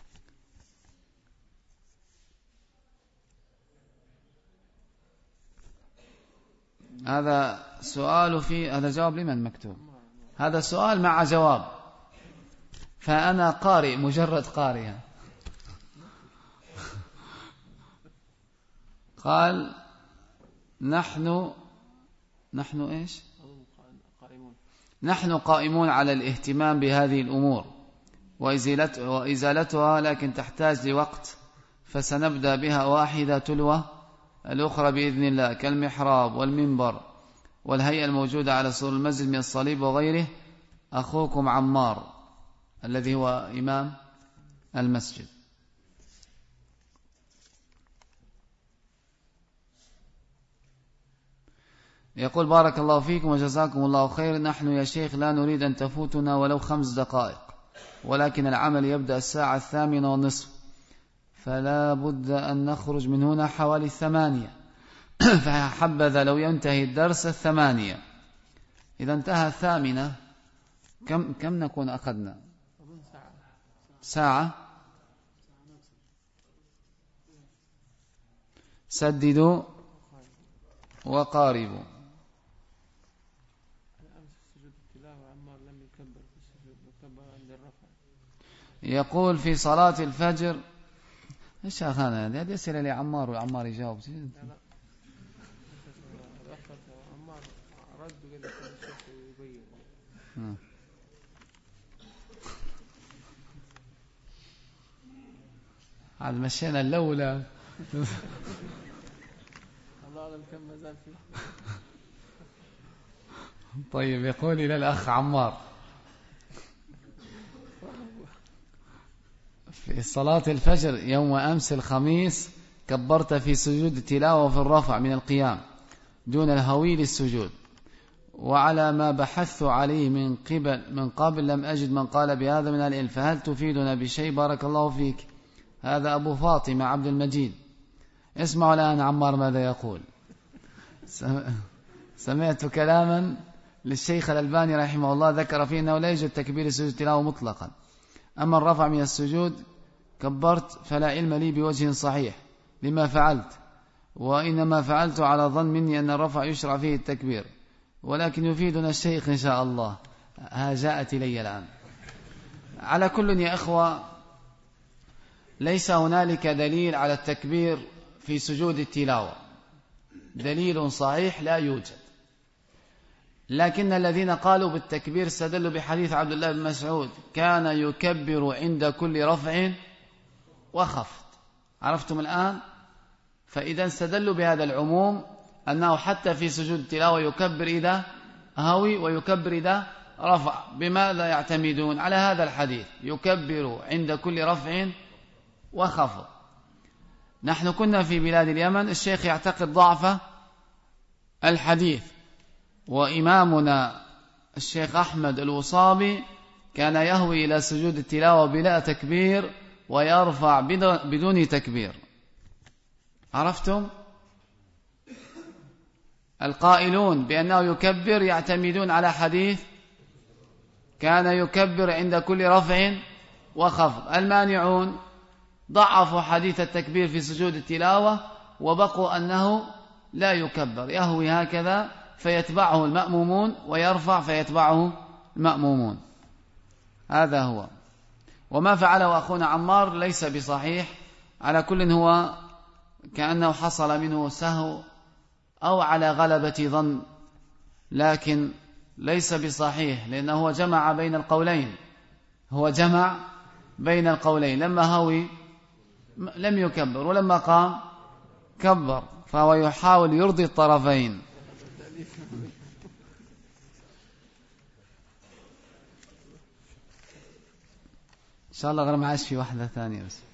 هذا سؤال في هذا جواب لمن مكتوب؟ هذا سؤال مع جواب، فأنا قارئ مجرد قارئ. قال نحن نحن إيش نحن قائمون على الاهتمام بهذه الأمور وإزالتها، لكن تحتاج لوقت، فسنبدأ بها واحدة تلوة الأخرى بإذن الله، كالمحراب والمنبر والهيئة الموجودة على سور المسجد من الصليب وغيره. أخوكم عمار الذي هو إمام المسجد. يقول بارك الله فيكم وجزاكم الله خير. نحن يا شيخ لا نريد أن تفوتنا ولو خمس دقائق، ولكن العمل يبدأ الساعة الثامنة والنصف، فلا بد أن نخرج من هنا حوالي الثمانية، فحبذا لو ينتهي الدرس الثمانية. إذا انتهى الثامنة كم كم نكون أخذنا؟ ساعة. سددوا وقاربوا. يقول في صلاة الفجر ايش يا اخانا هذه يسأل لي عمار وعمار يجاوب. عاد مشينا الاولى. طيب يقول إلى الأخ عمار في صلاة الفجر يوم أمس الخميس كبرت في سجود التلاوة وفي الرفع من القيام دون الهوي للسجود، وعلى ما بحثت عليه من قبل من قبل لم أجد من قال بهذا من العلم، فهل تفيدنا بشيء؟ بارك الله فيك. هذا أبو فاطمة عبد المجيد. اسمعوا الآن عمار ماذا يقول. سمعت كلاما للشيخ الألباني رحمه الله ذكر فيه أنه لا يوجد تكبير سجود التلاوة مطلقا، أما الرفع من السجود كبرت فلا علم لي بوجه صحيح لما فعلت، وإنما فعلت على ظن مني أن الرفع يشرع فيه التكبير، ولكن يفيدنا الشيخ إن شاء الله. ها جاءت إلي الآن. على كل يا أخوة، ليس هنالك دليل على التكبير في سجود التلاوة، دليل صحيح لا يوجد، لكن الذين قالوا بالتكبير استدلوا بحديث عبد الله بن مسعود كان يكبر عند كل رفع وخفض. عرفتم الآن؟ فإذا استدلوا بهذا العموم أنه حتى في سجود التلاوة يكبر إذا هوي ويكبر إذا رفع. بماذا يعتمدون على هذا الحديث؟ يكبر عند كل رفع وخفض. نحن كنا في بلاد اليمن، الشيخ يعتقد ضعف الحديث، وإمامنا الشيخ أحمد الوصابي كان يهوي إلى سجود التلاوة بلا تكبير ويرفع بدون تكبير. عرفتم؟ القائلون بأنه يكبر يعتمدون على حديث كان يكبر عند كل رفع وخفض. المانعون ضعفوا حديث التكبير في سجود التلاوة وبقوا أنه لا يكبر، يهوي هكذا فيتبعه المأمومون ويرفع فيتبعه المأمومون. هذا هو. وما فعله أخونا عمار ليس بصحيح. على كل هو كأنه حصل منه سهو أو على غلبة ظن، لكن ليس بصحيح، لأنه هو جمع بين القولين، هو جمع بين القولين. لما هوي لم يكبر، ولما قام كبر، فهو يحاول يرضي الطرفين. إن شاء الله غير معاش في واحدة ثانية بس.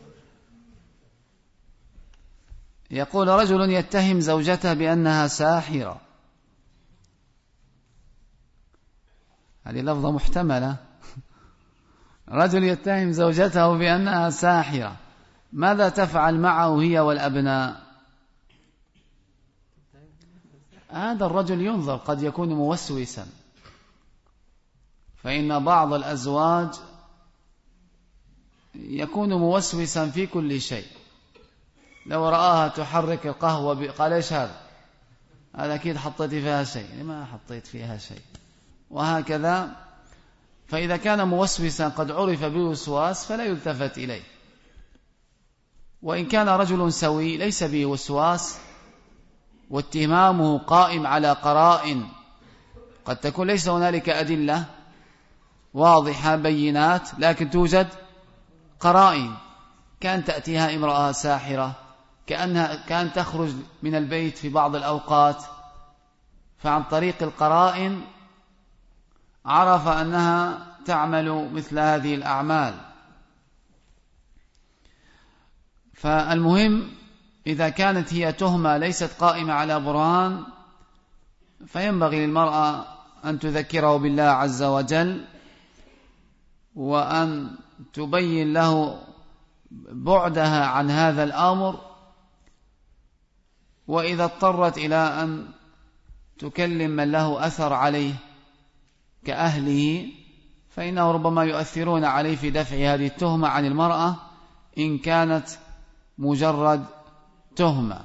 يقول رجل يتهم زوجته بأنها ساحرة. هذه لفظة محتملة. رجل يتهم زوجته بأنها ساحرة، ماذا تفعل معه هي والأبناء؟ هذا الرجل ينظر، قد يكون موسوسا، فإن بعض الأزواج يكون موسوسا في كل شيء. لو رآها تحرك القهوة قال إيش هذا؟ هذا أكيد حطيت فيها شيء. ما حطيت فيها شيء. وهكذا. فإذا كان موسوسا قد عرف بالوسواس فلا يلتفت إليه. وإن كان رجل سوي ليس به وسواس واتهامه قائم على قرائن قد تكون ليس هنالك أدلة واضحة بينات، لكن توجد قرائن، كان تأتيها امرأة ساحرة، كأنها كان تخرج من البيت في بعض الأوقات، فعن طريق القرائن عرف أنها تعمل مثل هذه الأعمال. فالمهم إذا كانت هي تهمة ليست قائمة على برهان فينبغي للمرأة أن تذكره بالله عز وجل، وأن تبين له بعدها عن هذا الأمر. وإذا اضطرت إلى أن تكلم من له أثر عليه كأهله فإنه ربما يؤثرون عليه في دفع هذه التهمة عن المرأة إن كانت مجرد تهمة،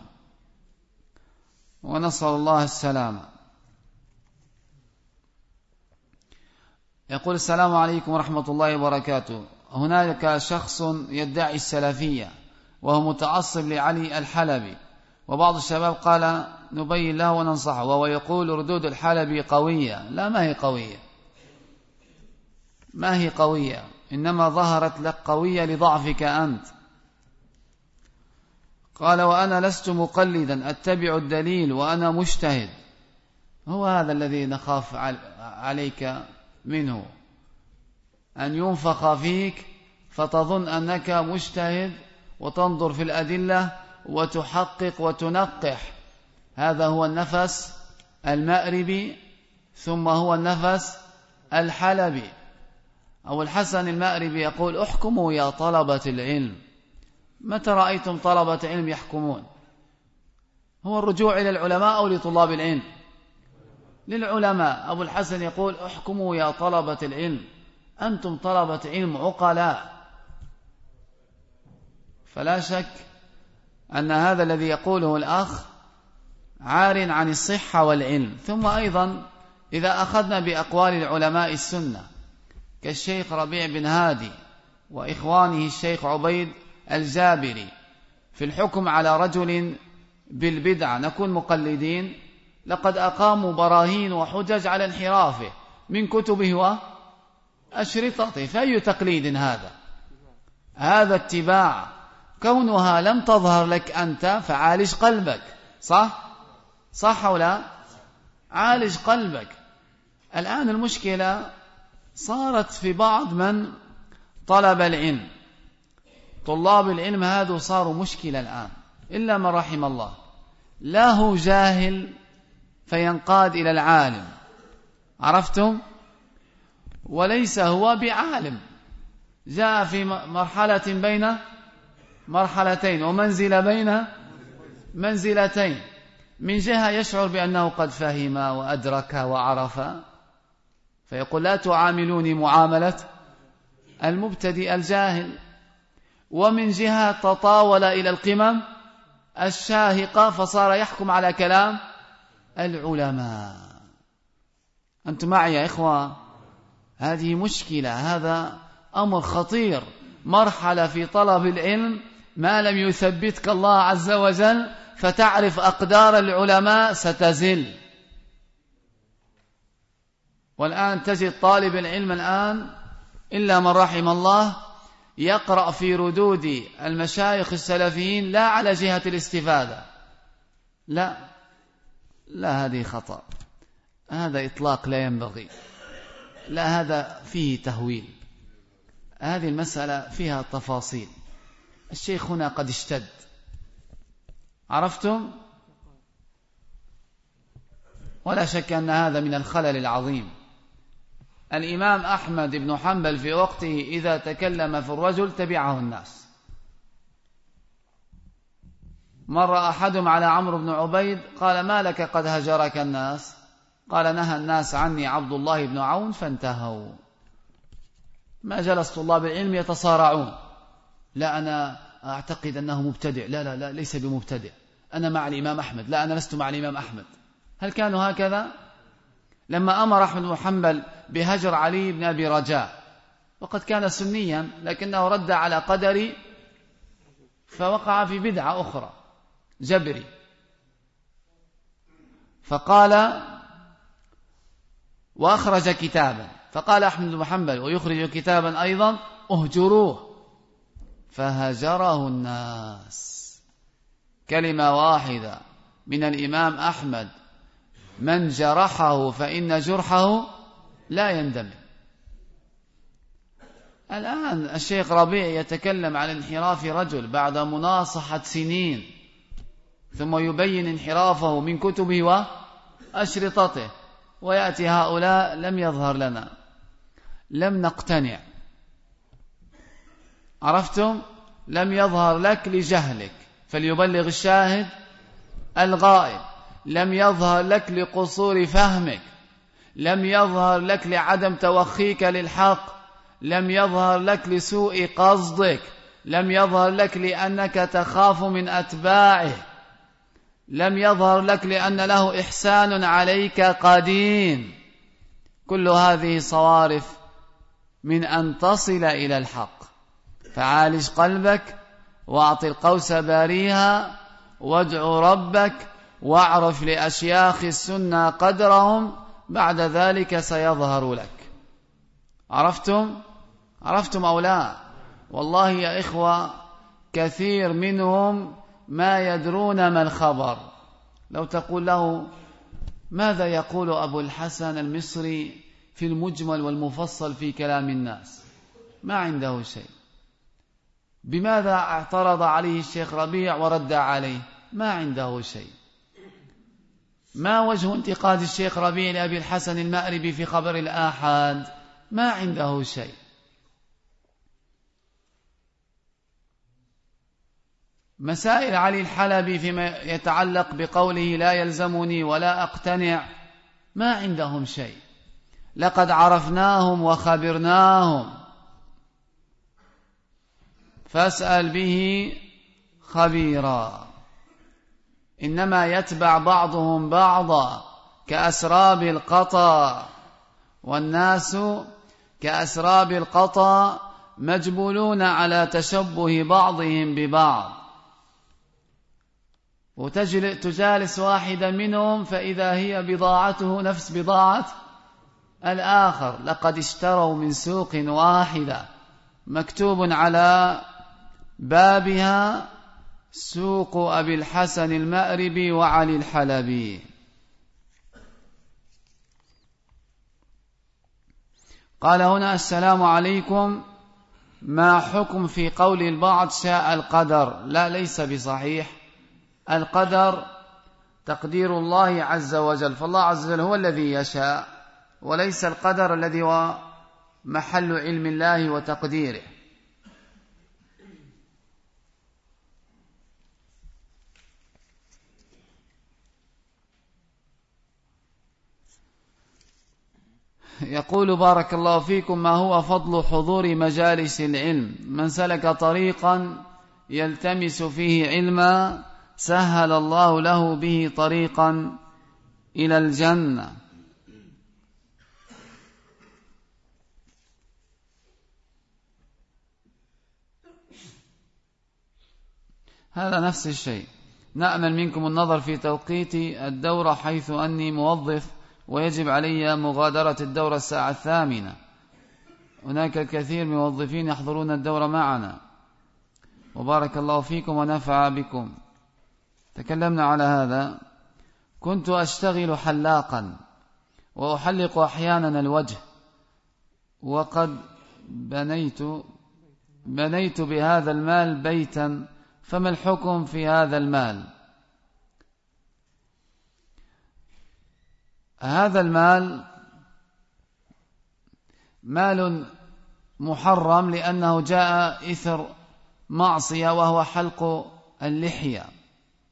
ونسأل الله السلامة. يقول: السلام عليكم ورحمة الله وبركاته. هنالك شخص يدعي السلفية وهو متعصب لعلي الحلبي، وبعض الشباب قال نبين له وننصحه، وهو يقول ردود الحلبي قوية. لا، ما هي قوية، ما هي قوية، إنما ظهرت لك قوية لضعفك أنت. قال: وأنا لست مقلدا، أتبع الدليل وأنا مجتهد. هو هذا الذي نخاف عليك منه، أن ينفخ فيك فتظن أنك مجتهد وتنظر في الأدلة وتحقق وتنقح. هذا هو النفس المأربي، ثم هو النفس الحلبي. أو الحسن المأربي يقول: احكموا يا طلبة العلم. متى رأيتم طلبة علم يحكمون؟ هو الرجوع إلى العلماء أو لطلاب العلم؟ للعلماء. أبو الحسن يقول: احكموا يا طلبة العلم، أنتم طلبة علم عقلاء. فلا شك أن هذا الذي يقوله الأخ عار عن الصحة والعلم. ثم أيضا إذا أخذنا بأقوال العلماء السنة كالشيخ ربيع بن هادي وإخوانه الشيخ عبيد الجابري في الحكم على رجل بالبدعة نكون مقلدين؟ لقد أقاموا براهين وحجج على انحرافه من كتبه وأشرطته، فأي تقليد هذا؟ هذا اتباع. كونها لم تظهر لك أنت فعالج قلبك. صح؟ صح ولا؟ عالج قلبك. الآن المشكلة صارت في بعض من طلب العلم. طلاب العلم هذا صاروا مشكلة الآن إلا من رحم الله. لا هو جاهل فينقاد إلى العالم، عرفتم؟ وليس هو بعالم، جاء في مرحلة بين مرحلتين ومنزلة بين منزلتين. من جهة يشعر بأنه قد فهم وأدرك وعرف فيقول لا تعاملوني معاملة المبتدئ الجاهل، ومن جهة تطاول إلى القمم الشاهقة فصار يحكم على كلام العلماء. أنتم معي يا إخوة؟ هذه مشكلة، هذا أمر خطير. مرحلة في طلب العلم ما لم يثبتك الله عز وجل فتعرف أقدار العلماء ستزل. والآن تجد طالب العلم الآن إلا من رحم الله يقرأ في ردود المشايخ السلفيين لا على جهة الاستفادة، لا لا، هذه خطأ، هذا إطلاق لا ينبغي، لا، هذا فيه تهويل، هذه المسألة فيها تفاصيل. الشيخ هنا قد اشتد، عرفتم؟ ولا شك أن هذا من الخلل العظيم. الإمام أحمد بن حنبل في وقته إذا تكلم في الرجل تبعه الناس، مر أحدهم على عمرو بن عبيد قال: ما لك قد هجرك الناس؟ قال: نهى الناس عني عبد الله بن عون فانتهوا. ما جلس طلاب العلم يتصارعون: لا أنا أعتقد أنه مبتدع، لا لا لا ليس بمبتدع، أنا مع الإمام أحمد، لا أنا لست مع الإمام أحمد. هل كانوا هكذا؟ لما أمر أحمد بن حنبل بهجر علي بن أبي رجاء وقد كان سنيا لكنه رد على قدري فوقع في بدعة أخرى جبري، فقال وأخرج كتابا، فقال أحمد بن حنبل ويخرج كتابا أيضا: اهجروه، فهجره الناس. كلمة واحدة من الإمام أحمد: من جرحه فإن جرحه لا يندم. الآن الشيخ ربيع يتكلم عن انحراف رجل بعد مناصحة سنين، ثم يبين انحرافه من كتبه وأشرطته، ويأتي هؤلاء لم يظهر لنا، لم نقتنع. عرفتم؟ لم يظهر لك لجهلك، فليبلغ الشاهد الغائب. لم يظهر لك لقصور فهمك، لم يظهر لك لعدم توخيك للحق، لم يظهر لك لسوء قصدك، لم يظهر لك لأنك تخاف من أتباعه، لم يظهر لك لأن له إحسان عليك قديم. كل هذه صوارف من أن تصل إلى الحق. فعالج قلبك واعط القوس باريها وادع ربك واعرف لأشياخ السنة قدرهم، بعد ذلك سيظهر لك. عرفتم؟ عرفتم أو لا؟ والله يا إخوة كثير منهم ما يدرون ما الخبر. لو تقول له: ماذا يقول أبو الحسن المصري في المجمل والمفصل في كلام الناس؟ ما عنده شيء. بماذا اعترض عليه الشيخ ربيع ورد عليه؟ ما عنده شيء. ما وجه انتقاد الشيخ ربيع لأبي الحسن المأربي في خبر الآحاد؟ ما عنده شيء. مسائل علي الحلبي فيما يتعلق بقوله لا يلزمني ولا أقتنع، ما عندهم شيء. لقد عرفناهم وخبرناهم، فاسأل به خبيرا. إنما يتبع بعضهم بعضا كأسراب القطا، والناس كأسراب القطا مجبولون على تشبه بعضهم ببعض. وتجالس واحدا منهم فإذا هي بضاعته نفس بضاعة الآخر. لقد اشتروا من سوق واحدة مكتوب على بابها سوق أبي الحسن المأربي وعلي الحلبي. قال هنا: السلام عليكم، ما حكم في قول البعض شاء القدر؟ لا، ليس بصحيح. القدر تقدير الله عز وجل، فالله عز وجل هو الذي يشاء، وليس القدر الذي هو محل علم الله وتقديره. يقول: بارك الله فيكم، ما هو فضل حضور مجالس العلم؟ من سلك طريقا يلتمس فيه علما سهل الله له به طريقا إلى الجنة. هذا نفس الشيء. نأمل منكم النظر في توقيت الدورة، حيث أني موظف ويجب علي مغادرة الدورة الساعة الثامنة. هناك الكثير من الموظفين يحضرون الدورة معنا، وبارك الله فيكم ونفع بكم. تكلمنا على هذا. كنت أشتغل حلاقا وأحلق أحيانا الوجه، وقد بنيت بنيت بهذا المال بيتا، فما الحكم في هذا المال؟ هذا المال مال محرم لأنه جاء إثر معصية وهو حلق اللحية،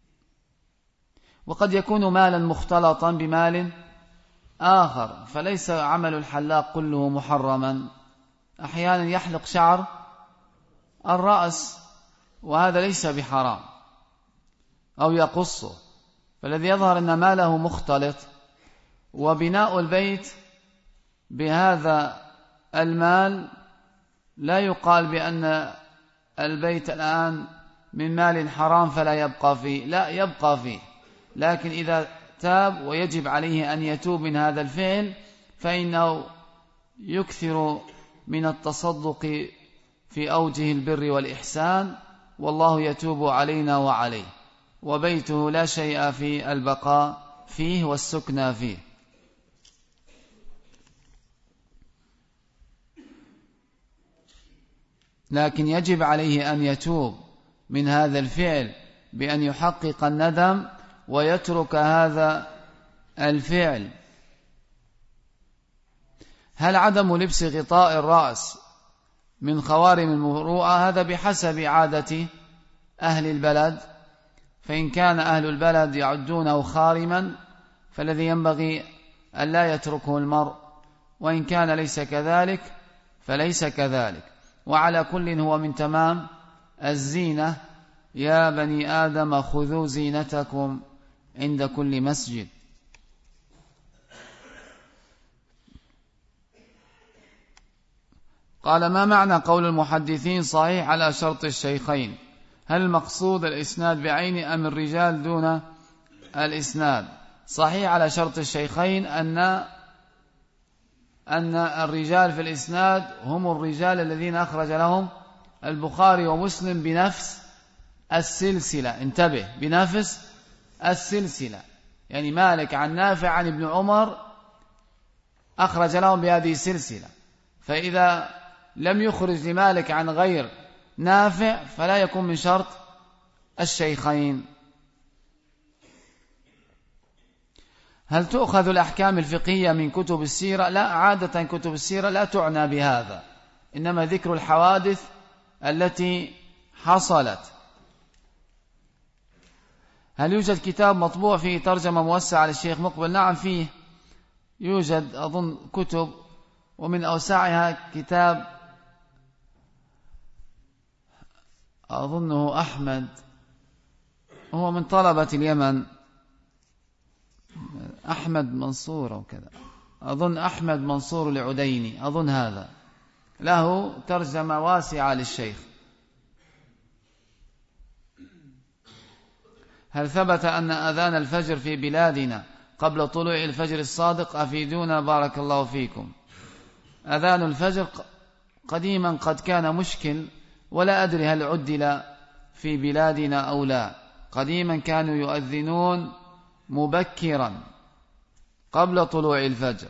وقد يكون مالا مختلطا بمال آخر، فليس عمل الحلاق كله محرما. أحيانا يحلق شعر الرأس وهذا ليس بحرام، أو يقصه، فالذي يظهر أن ماله مختلط. وبناء البيت بهذا المال لا يقال بأن البيت الآن من مال حرام فلا يبقى فيه، لا، يبقى فيه، لكن إذا تاب ويجب عليه أن يتوب من هذا الفعل فإنه يكثر من التصدق في أوجه البر والإحسان، والله يتوب علينا وعليه، وبيته لا شيء في البقاء فيه والسكنى فيه. لكن يجب عليه أن يتوب من هذا الفعل بأن يحقق الندم ويترك هذا الفعل. هل عدم لبس غطاء الرأس من خوارم المروءة؟ هذا بحسب عادة أهل البلد، فإن كان أهل البلد يعدونه خارما فالذي ينبغي أن لا يتركه المرء، وإن كان ليس كذلك فليس كذلك. وعلى كل هو من تمام الزينة. يا بني آدم خذوا زينتكم عند كل مسجد. قال: ما معنى قول المحدثين صحيح على شرط الشيخين؟ هل المقصود الإسناد بعين أم الرجال دون الإسناد؟ صحيح على شرط الشيخين أن أن الرجال في الإسناد هم الرجال الذين أخرج لهم البخاري ومسلم بنفس السلسلة. انتبه، بنفس السلسلة، يعني مالك عن نافع عن ابن عمر أخرج لهم بهذه السلسلة، فإذا لم يخرج لمالك عن غير نافع فلا يكون من شرط الشيخين. هل تؤخذ الأحكام الفقهية من كتب السيرة؟ لا، عادة كتب السيرة لا تعنى بهذا، إنما ذكر الحوادث التي حصلت. هل يوجد كتاب مطبوع فيه ترجمة موسعة للشيخ مقبل؟ نعم، فيه يوجد أظن كتب، ومن أوسعها كتاب أظنه أحمد، هو من طلبة اليمن، أحمد منصور أو كذا، أظن أحمد منصور العديني، أظن هذا له ترجمة واسعة للشيخ. هل ثبت أن أذان الفجر في بلادنا قبل طلوع الفجر الصادق؟ أفيدونا بارك الله فيكم. أذان الفجر قديما قد كان مشكل، ولا أدري هل عدل في بلادنا أو لا. قديما كانوا يؤذنون مبكرا قبل طلوع الفجر.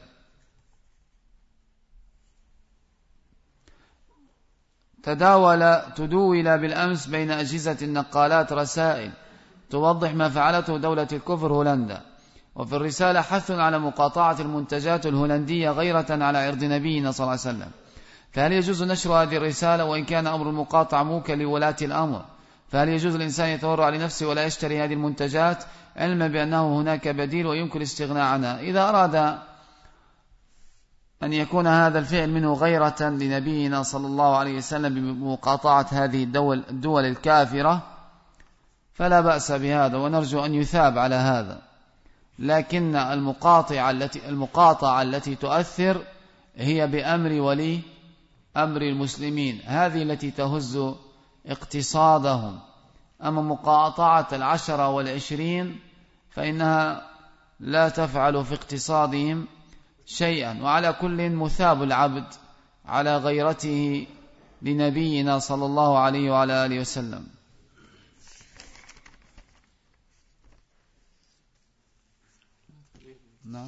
تداول تدول بالأمس بين أجهزة النقالات رسائل توضح ما فعلته دولة الكفر هولندا، وفي الرسالة حث على مقاطعة المنتجات الهولندية غيرة على عرض نبينا صلى الله عليه وسلم. فهل يجوز نشر هذه الرسالة وإن كان أمر المقاطعة موكل لولاة الأمر؟ فهل يجوز الإنسان يتورع لنفسه ولا يشتري هذه المنتجات علما بأنه هناك بديل ويمكن الاستغناء عنها؟ إذا أراد أن يكون هذا الفعل منه غيرة لنبينا صلى الله عليه وسلم بمقاطعة هذه الدول, الدول الكافرة فلا بأس بهذا، ونرجو أن يثاب على هذا. لكن المقاطعة التي, المقاطعة التي تؤثر هي بأمر ولي أمر المسلمين، هذه التي تهز اقتصادهم. أما مقاطعة العشرة والعشرين فإنها لا تفعل في اقتصادهم شيئا. وعلى كل مثاب العبد على غيرته لنبينا صلى الله عليه وعلى آله وسلم. نعم.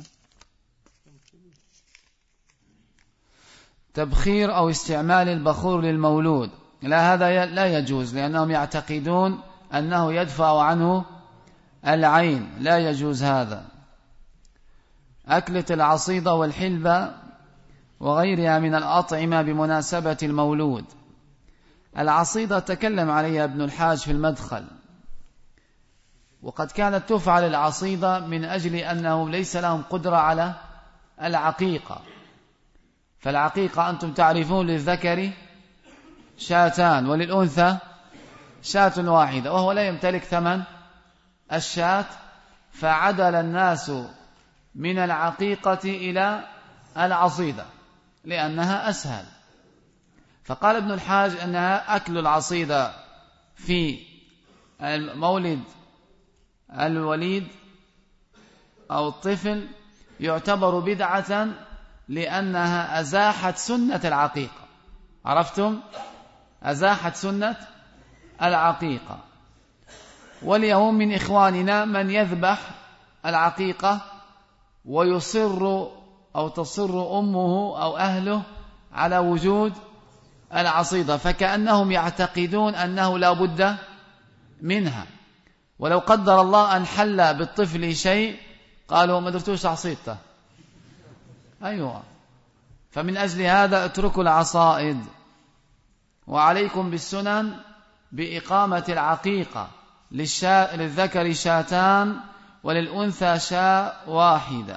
تبخير أو استعمال البخور للمولود، لا، هذا لا يجوز، لأنهم يعتقدون أنه يدفع عنه العين، لا يجوز هذا. أكلة العصيدة والحلبة وغيرها من الأطعمة بمناسبة المولود. العصيدة تكلم عليها ابن الحاج في المدخل، وقد كانت تفعل العصيدة من أجل أنهم ليس لهم قدرة على العقيقة. فالعقيقة أنتم تعرفون للذكر شاتان وللأنثى شاة واحدة، وهو لا يمتلك ثمن الشاة، فعدل الناس من العقيقة إلى العصيدة لأنها أسهل. فقال ابن الحاج أنها أكل العصيدة في المولد الوليد أو الطفل يعتبر بدعة لأنها أزاحت سنة العقيقة. عرفتم؟ أزاحت سنة العقيقة. واليوم من إخواننا من يذبح العقيقة ويصر أو تصر أمه أو أهله على وجود العصيدة، فكأنهم يعتقدون أنه لا بد منها. ولو قدر الله أن حل بالطفل شيء قالوا ما درتوش عصيدته. أيوة. فمن أجل هذا اتركوا العصائد، وعليكم بالسنن بإقامة العقيقة. للشا... للذكر شاتان وللأنثى شاة واحدة.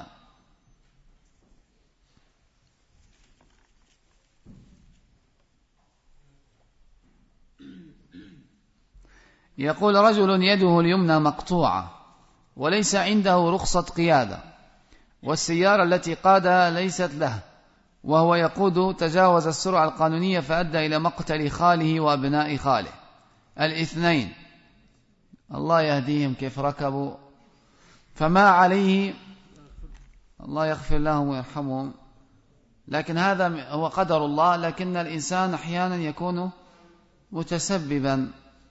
يقول رجل يده اليمنى مقطوعة وليس عنده رخصة قيادة، والسيارة التي قادها ليست له، وهو يقود تجاوز السرعة القانونية فأدى إلى مقتل خاله وأبناء خاله الاثنين، الله يهديهم كيف ركبوا، فما عليه، الله يغفر لهم ويرحمهم، لكن هذا هو قدر الله. لكن الإنسان أحيانا يكون متسببا.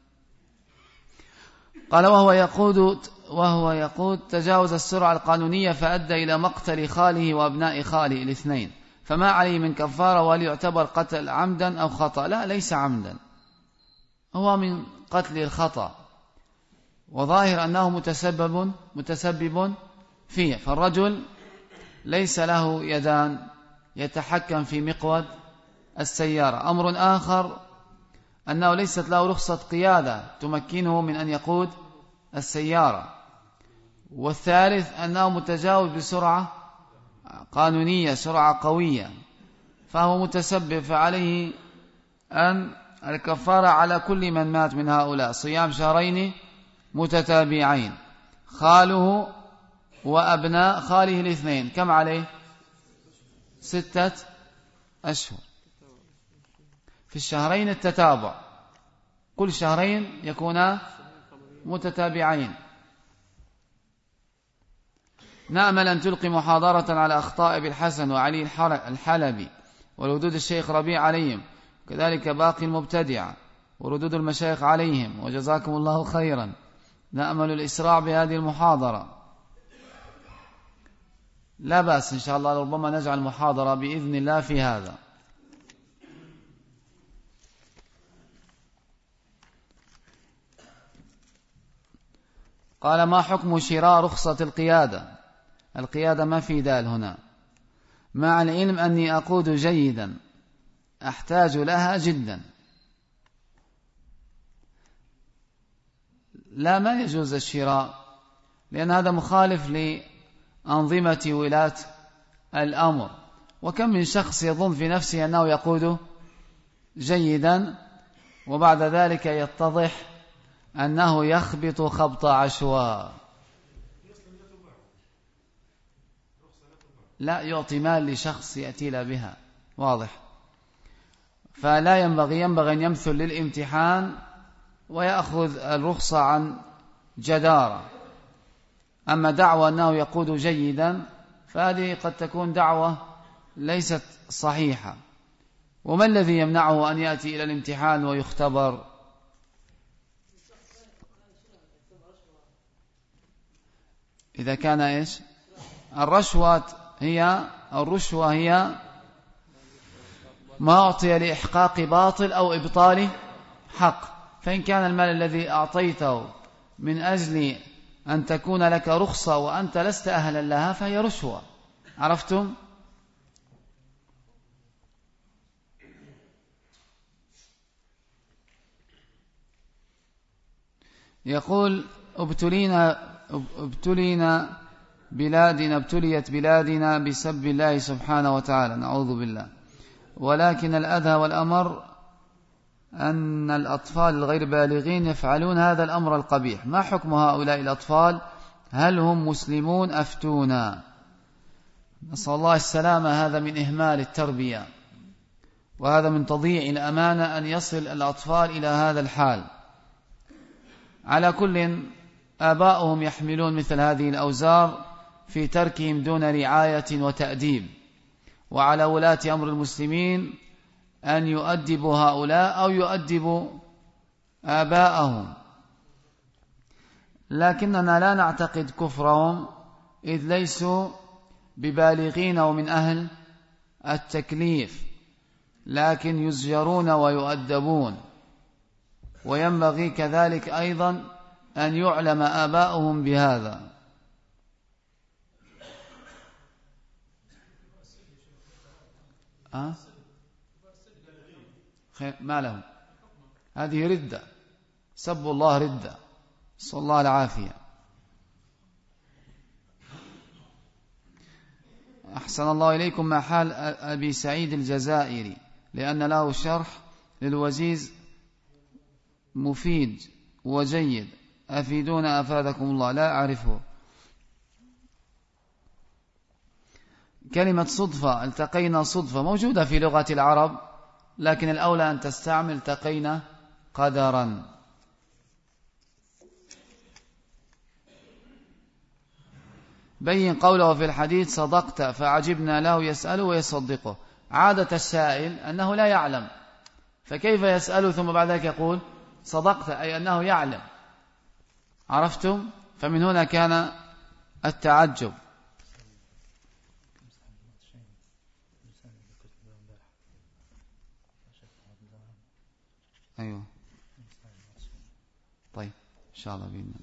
قال وهو يقود وهو يقود تجاوز السرعة القانونية فأدى إلى مقتل خاله وأبناء خاله الاثنين، فما عليه من كفارة؟ وهل يعتبر قتل عمدا أو خطأ؟ لا، ليس عمدا، هو من قتل الخطأ، وظاهر أنه متسبب متسبب فيه. فالرجل ليس له يدان يتحكم في مقود السيارة. أمر آخر أنه ليست له رخصة قيادة تمكنه من أن يقود السيارة. والثالث أنه متجاوز بسرعة قانونية، سرعة قوية، فهو متسبب، فعليه أن الكفارة على كل من مات من هؤلاء صيام شهرين متتابعين. خاله وأبناء خاله الاثنين كم عليه؟ ستة أشهر في الشهرين التتابع، كل شهرين يكون متتابعين. نأمل أن تلقي محاضرة على أخطاء أبي الحسن وعلي الحلبي وردود الشيخ ربيع عليهم، كذلك باقي المبتدعة وردود المشايخ عليهم، وجزاكم الله خيرا. نأمل الإسراع بهذه المحاضرة. لا بأس إن شاء الله، ربما نجعل محاضرة بإذن الله في هذا. قال ما حكم شراء رخصة القيادة؟ القيادة ما في دال هنا، مع العلم أني أقود جيدا أحتاج لها جدا. لا، ما يجوز الشراء، لأن هذا مخالف لأنظمة ولاة الأمر. وكم من شخص يظن في نفسه أنه يقود جيدا وبعد ذلك يتضح أنه يخبط خبط عشواء. لا، يعطي مال لشخص يأتي له بها، واضح. فلا ينبغي ينبغي أن يمثل للامتحان ويأخذ الرخصة عن جدارة. أما دعوة أنه يقود جيدا فهذه قد تكون دعوة ليست صحيحة. وما الذي يمنعه أن يأتي إلى الامتحان ويختبر؟ إذا كان إيش؟ الرشوة هي الرشوة هي ما أعطي لإحقاق باطل أو إبطال حق. فإن كان المال الذي أعطيته من أجل أن تكون لك رخصة وأنت لست أهلا لها فهي رشوة. عرفتم؟ يقول ابتلينا ابتلينا بلادنا ابتليت بلادنا بسب الله سبحانه وتعالى، نعوذ بالله. ولكن الأذى والأمر أن الأطفال الغير بالغين يفعلون هذا الأمر القبيح. ما حكم هؤلاء الأطفال؟ هل هم مسلمون؟ أفتونا. نسأل الله السلامة. هذا من إهمال التربية، وهذا من تضييع الأمانة أن يصل الأطفال إلى هذا الحال. على كل، آباؤهم يحملون مثل هذه الأوزار في تركهم دون رعاية وتأديب، وعلى ولاة أمر المسلمين أن يؤدبوا هؤلاء أو يؤدبوا آباءهم. لكننا لا نعتقد كفرهم، إذ ليسوا ببالغين ومن أهل التكليف، لكن يزجرون ويؤدبون. وينبغي كذلك أيضا أن يعلم آباؤهم بهذا. أه؟ ما لهم، هذه ردة، سب الله ردة، صلى الله العافية. أحسن الله إليكم. ما حال أبي سعيد الجزائري؟ لأن له شرح للوزيز مفيد وجيد، أفيدونا أفادكم الله. لا أعرفه. كلمة صدفة، التقينا صدفة، موجودة في لغة العرب، لكن الأولى أن تستعمل التقينا قدرا. بين قوله في الحديث صدقت، فعجبنا له يسأله ويصدقه. عادة السائل أنه لا يعلم، فكيف يسأله ثم بعد ذلك يقول صدقت، أي أنه يعلم. عرفتم؟ فمن هنا كان التعجب. أيوه طيب إن شاء الله بإذن.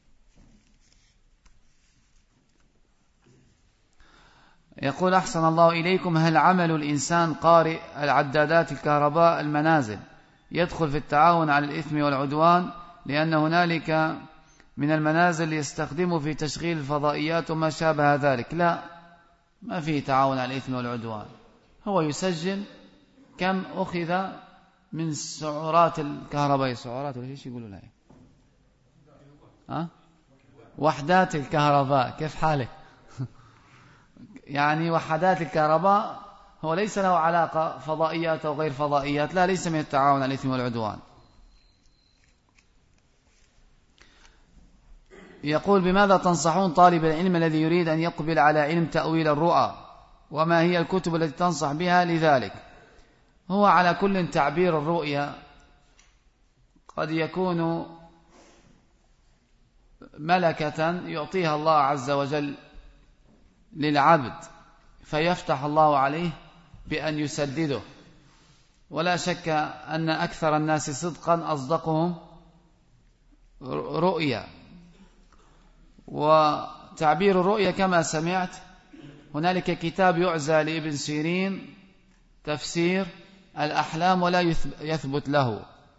يقول أحسن الله إليكم، هل عمل الإنسان قارئ العدادات الكهرباء المنازل يدخل في التعاون على الإثم والعدوان؟ لأن هنالك من المنازل يستخدمه في تشغيل الفضائيات وما شابه ذلك. لا، ما فيه تعاون على الإثم والعدوان. هو يسجل كم أخذ من سعرات الكهرباء، سعرات ولا ايش يقولوا لها؟ ها؟ وحدات الكهرباء. كيف حالك؟ يعني وحدات الكهرباء هو ليس له علاقة فضائيات أو غير فضائيات، لا، ليس من التعاون على الإثم والعدوان. يقول بماذا تنصحون طالب العلم الذي يريد أن يقبل على علم تأويل الرؤى، وما هي الكتب التي تنصح بها لذلك؟ هو على كل تعبير الرؤيا قد يكون ملكة يعطيها الله عز وجل للعبد، فيفتح الله عليه بأن يسدده. ولا شك أن أكثر الناس صدقا أصدقهم رؤيا. وتعبير الرؤيا كما سمعت، هنالك كتاب يعزى لابن سيرين تفسير الأحلام ولا يثبت له.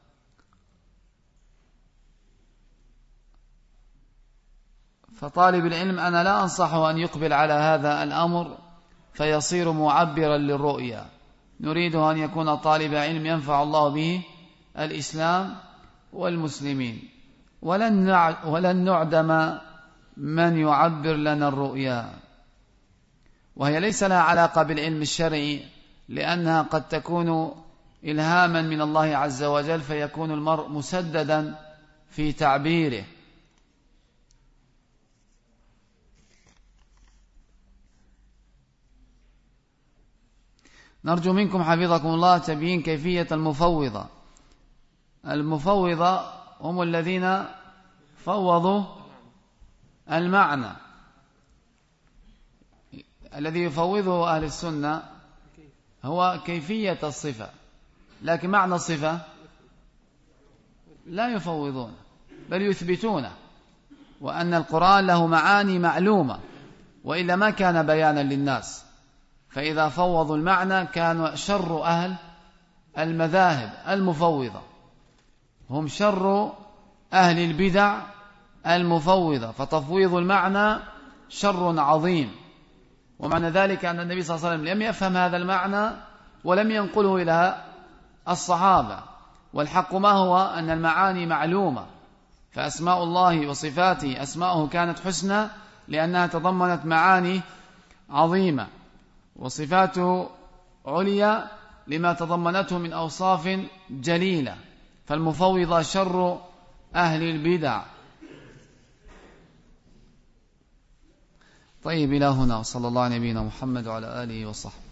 فطالب العلم أنا لا أنصحه أن يقبل على هذا الأمر فيصير معبرا للرؤيا. نريده أن يكون طالب علم ينفع الله به الإسلام والمسلمين، ولن نعدم من يعبر لنا الرؤيا. وهي ليس لها علاقة بالعلم الشرعي، لأنها قد تكون إلهاما من الله عز وجل، فيكون المرء مسددا في تعبيره. نرجو منكم حفظكم الله تبيين كيفية المفوضة. المفوضة هم الذين فوضوا المعنى. الذي يفوضه أهل السنة هو كيفية الصفة، لكن معنى الصفة لا يفوضون بل يثبتونه، وأن القرآن له معاني معلومة، وإلا ما كان بيانا للناس. فإذا فوضوا المعنى كانوا شر أهل المذاهب المفوضة، هم شر أهل البدع المفوضة، فتفويض المعنى شر عظيم. ومعنى ذلك أن النبي صلى الله عليه وسلم لم يفهم هذا المعنى ولم ينقله إلى الصحابة. والحق ما هو أن المعاني معلومة، فأسماء الله وصفاته أسماؤه كانت حسنى لأنها تضمنت معاني عظيمة، وصفاته عليا لما تضمنته من أوصاف جليلة. فالمفوضة شر أهل البدع. طيب، إلى هنا، وصلى الله على نبينا محمد وعلى آله وصحبه.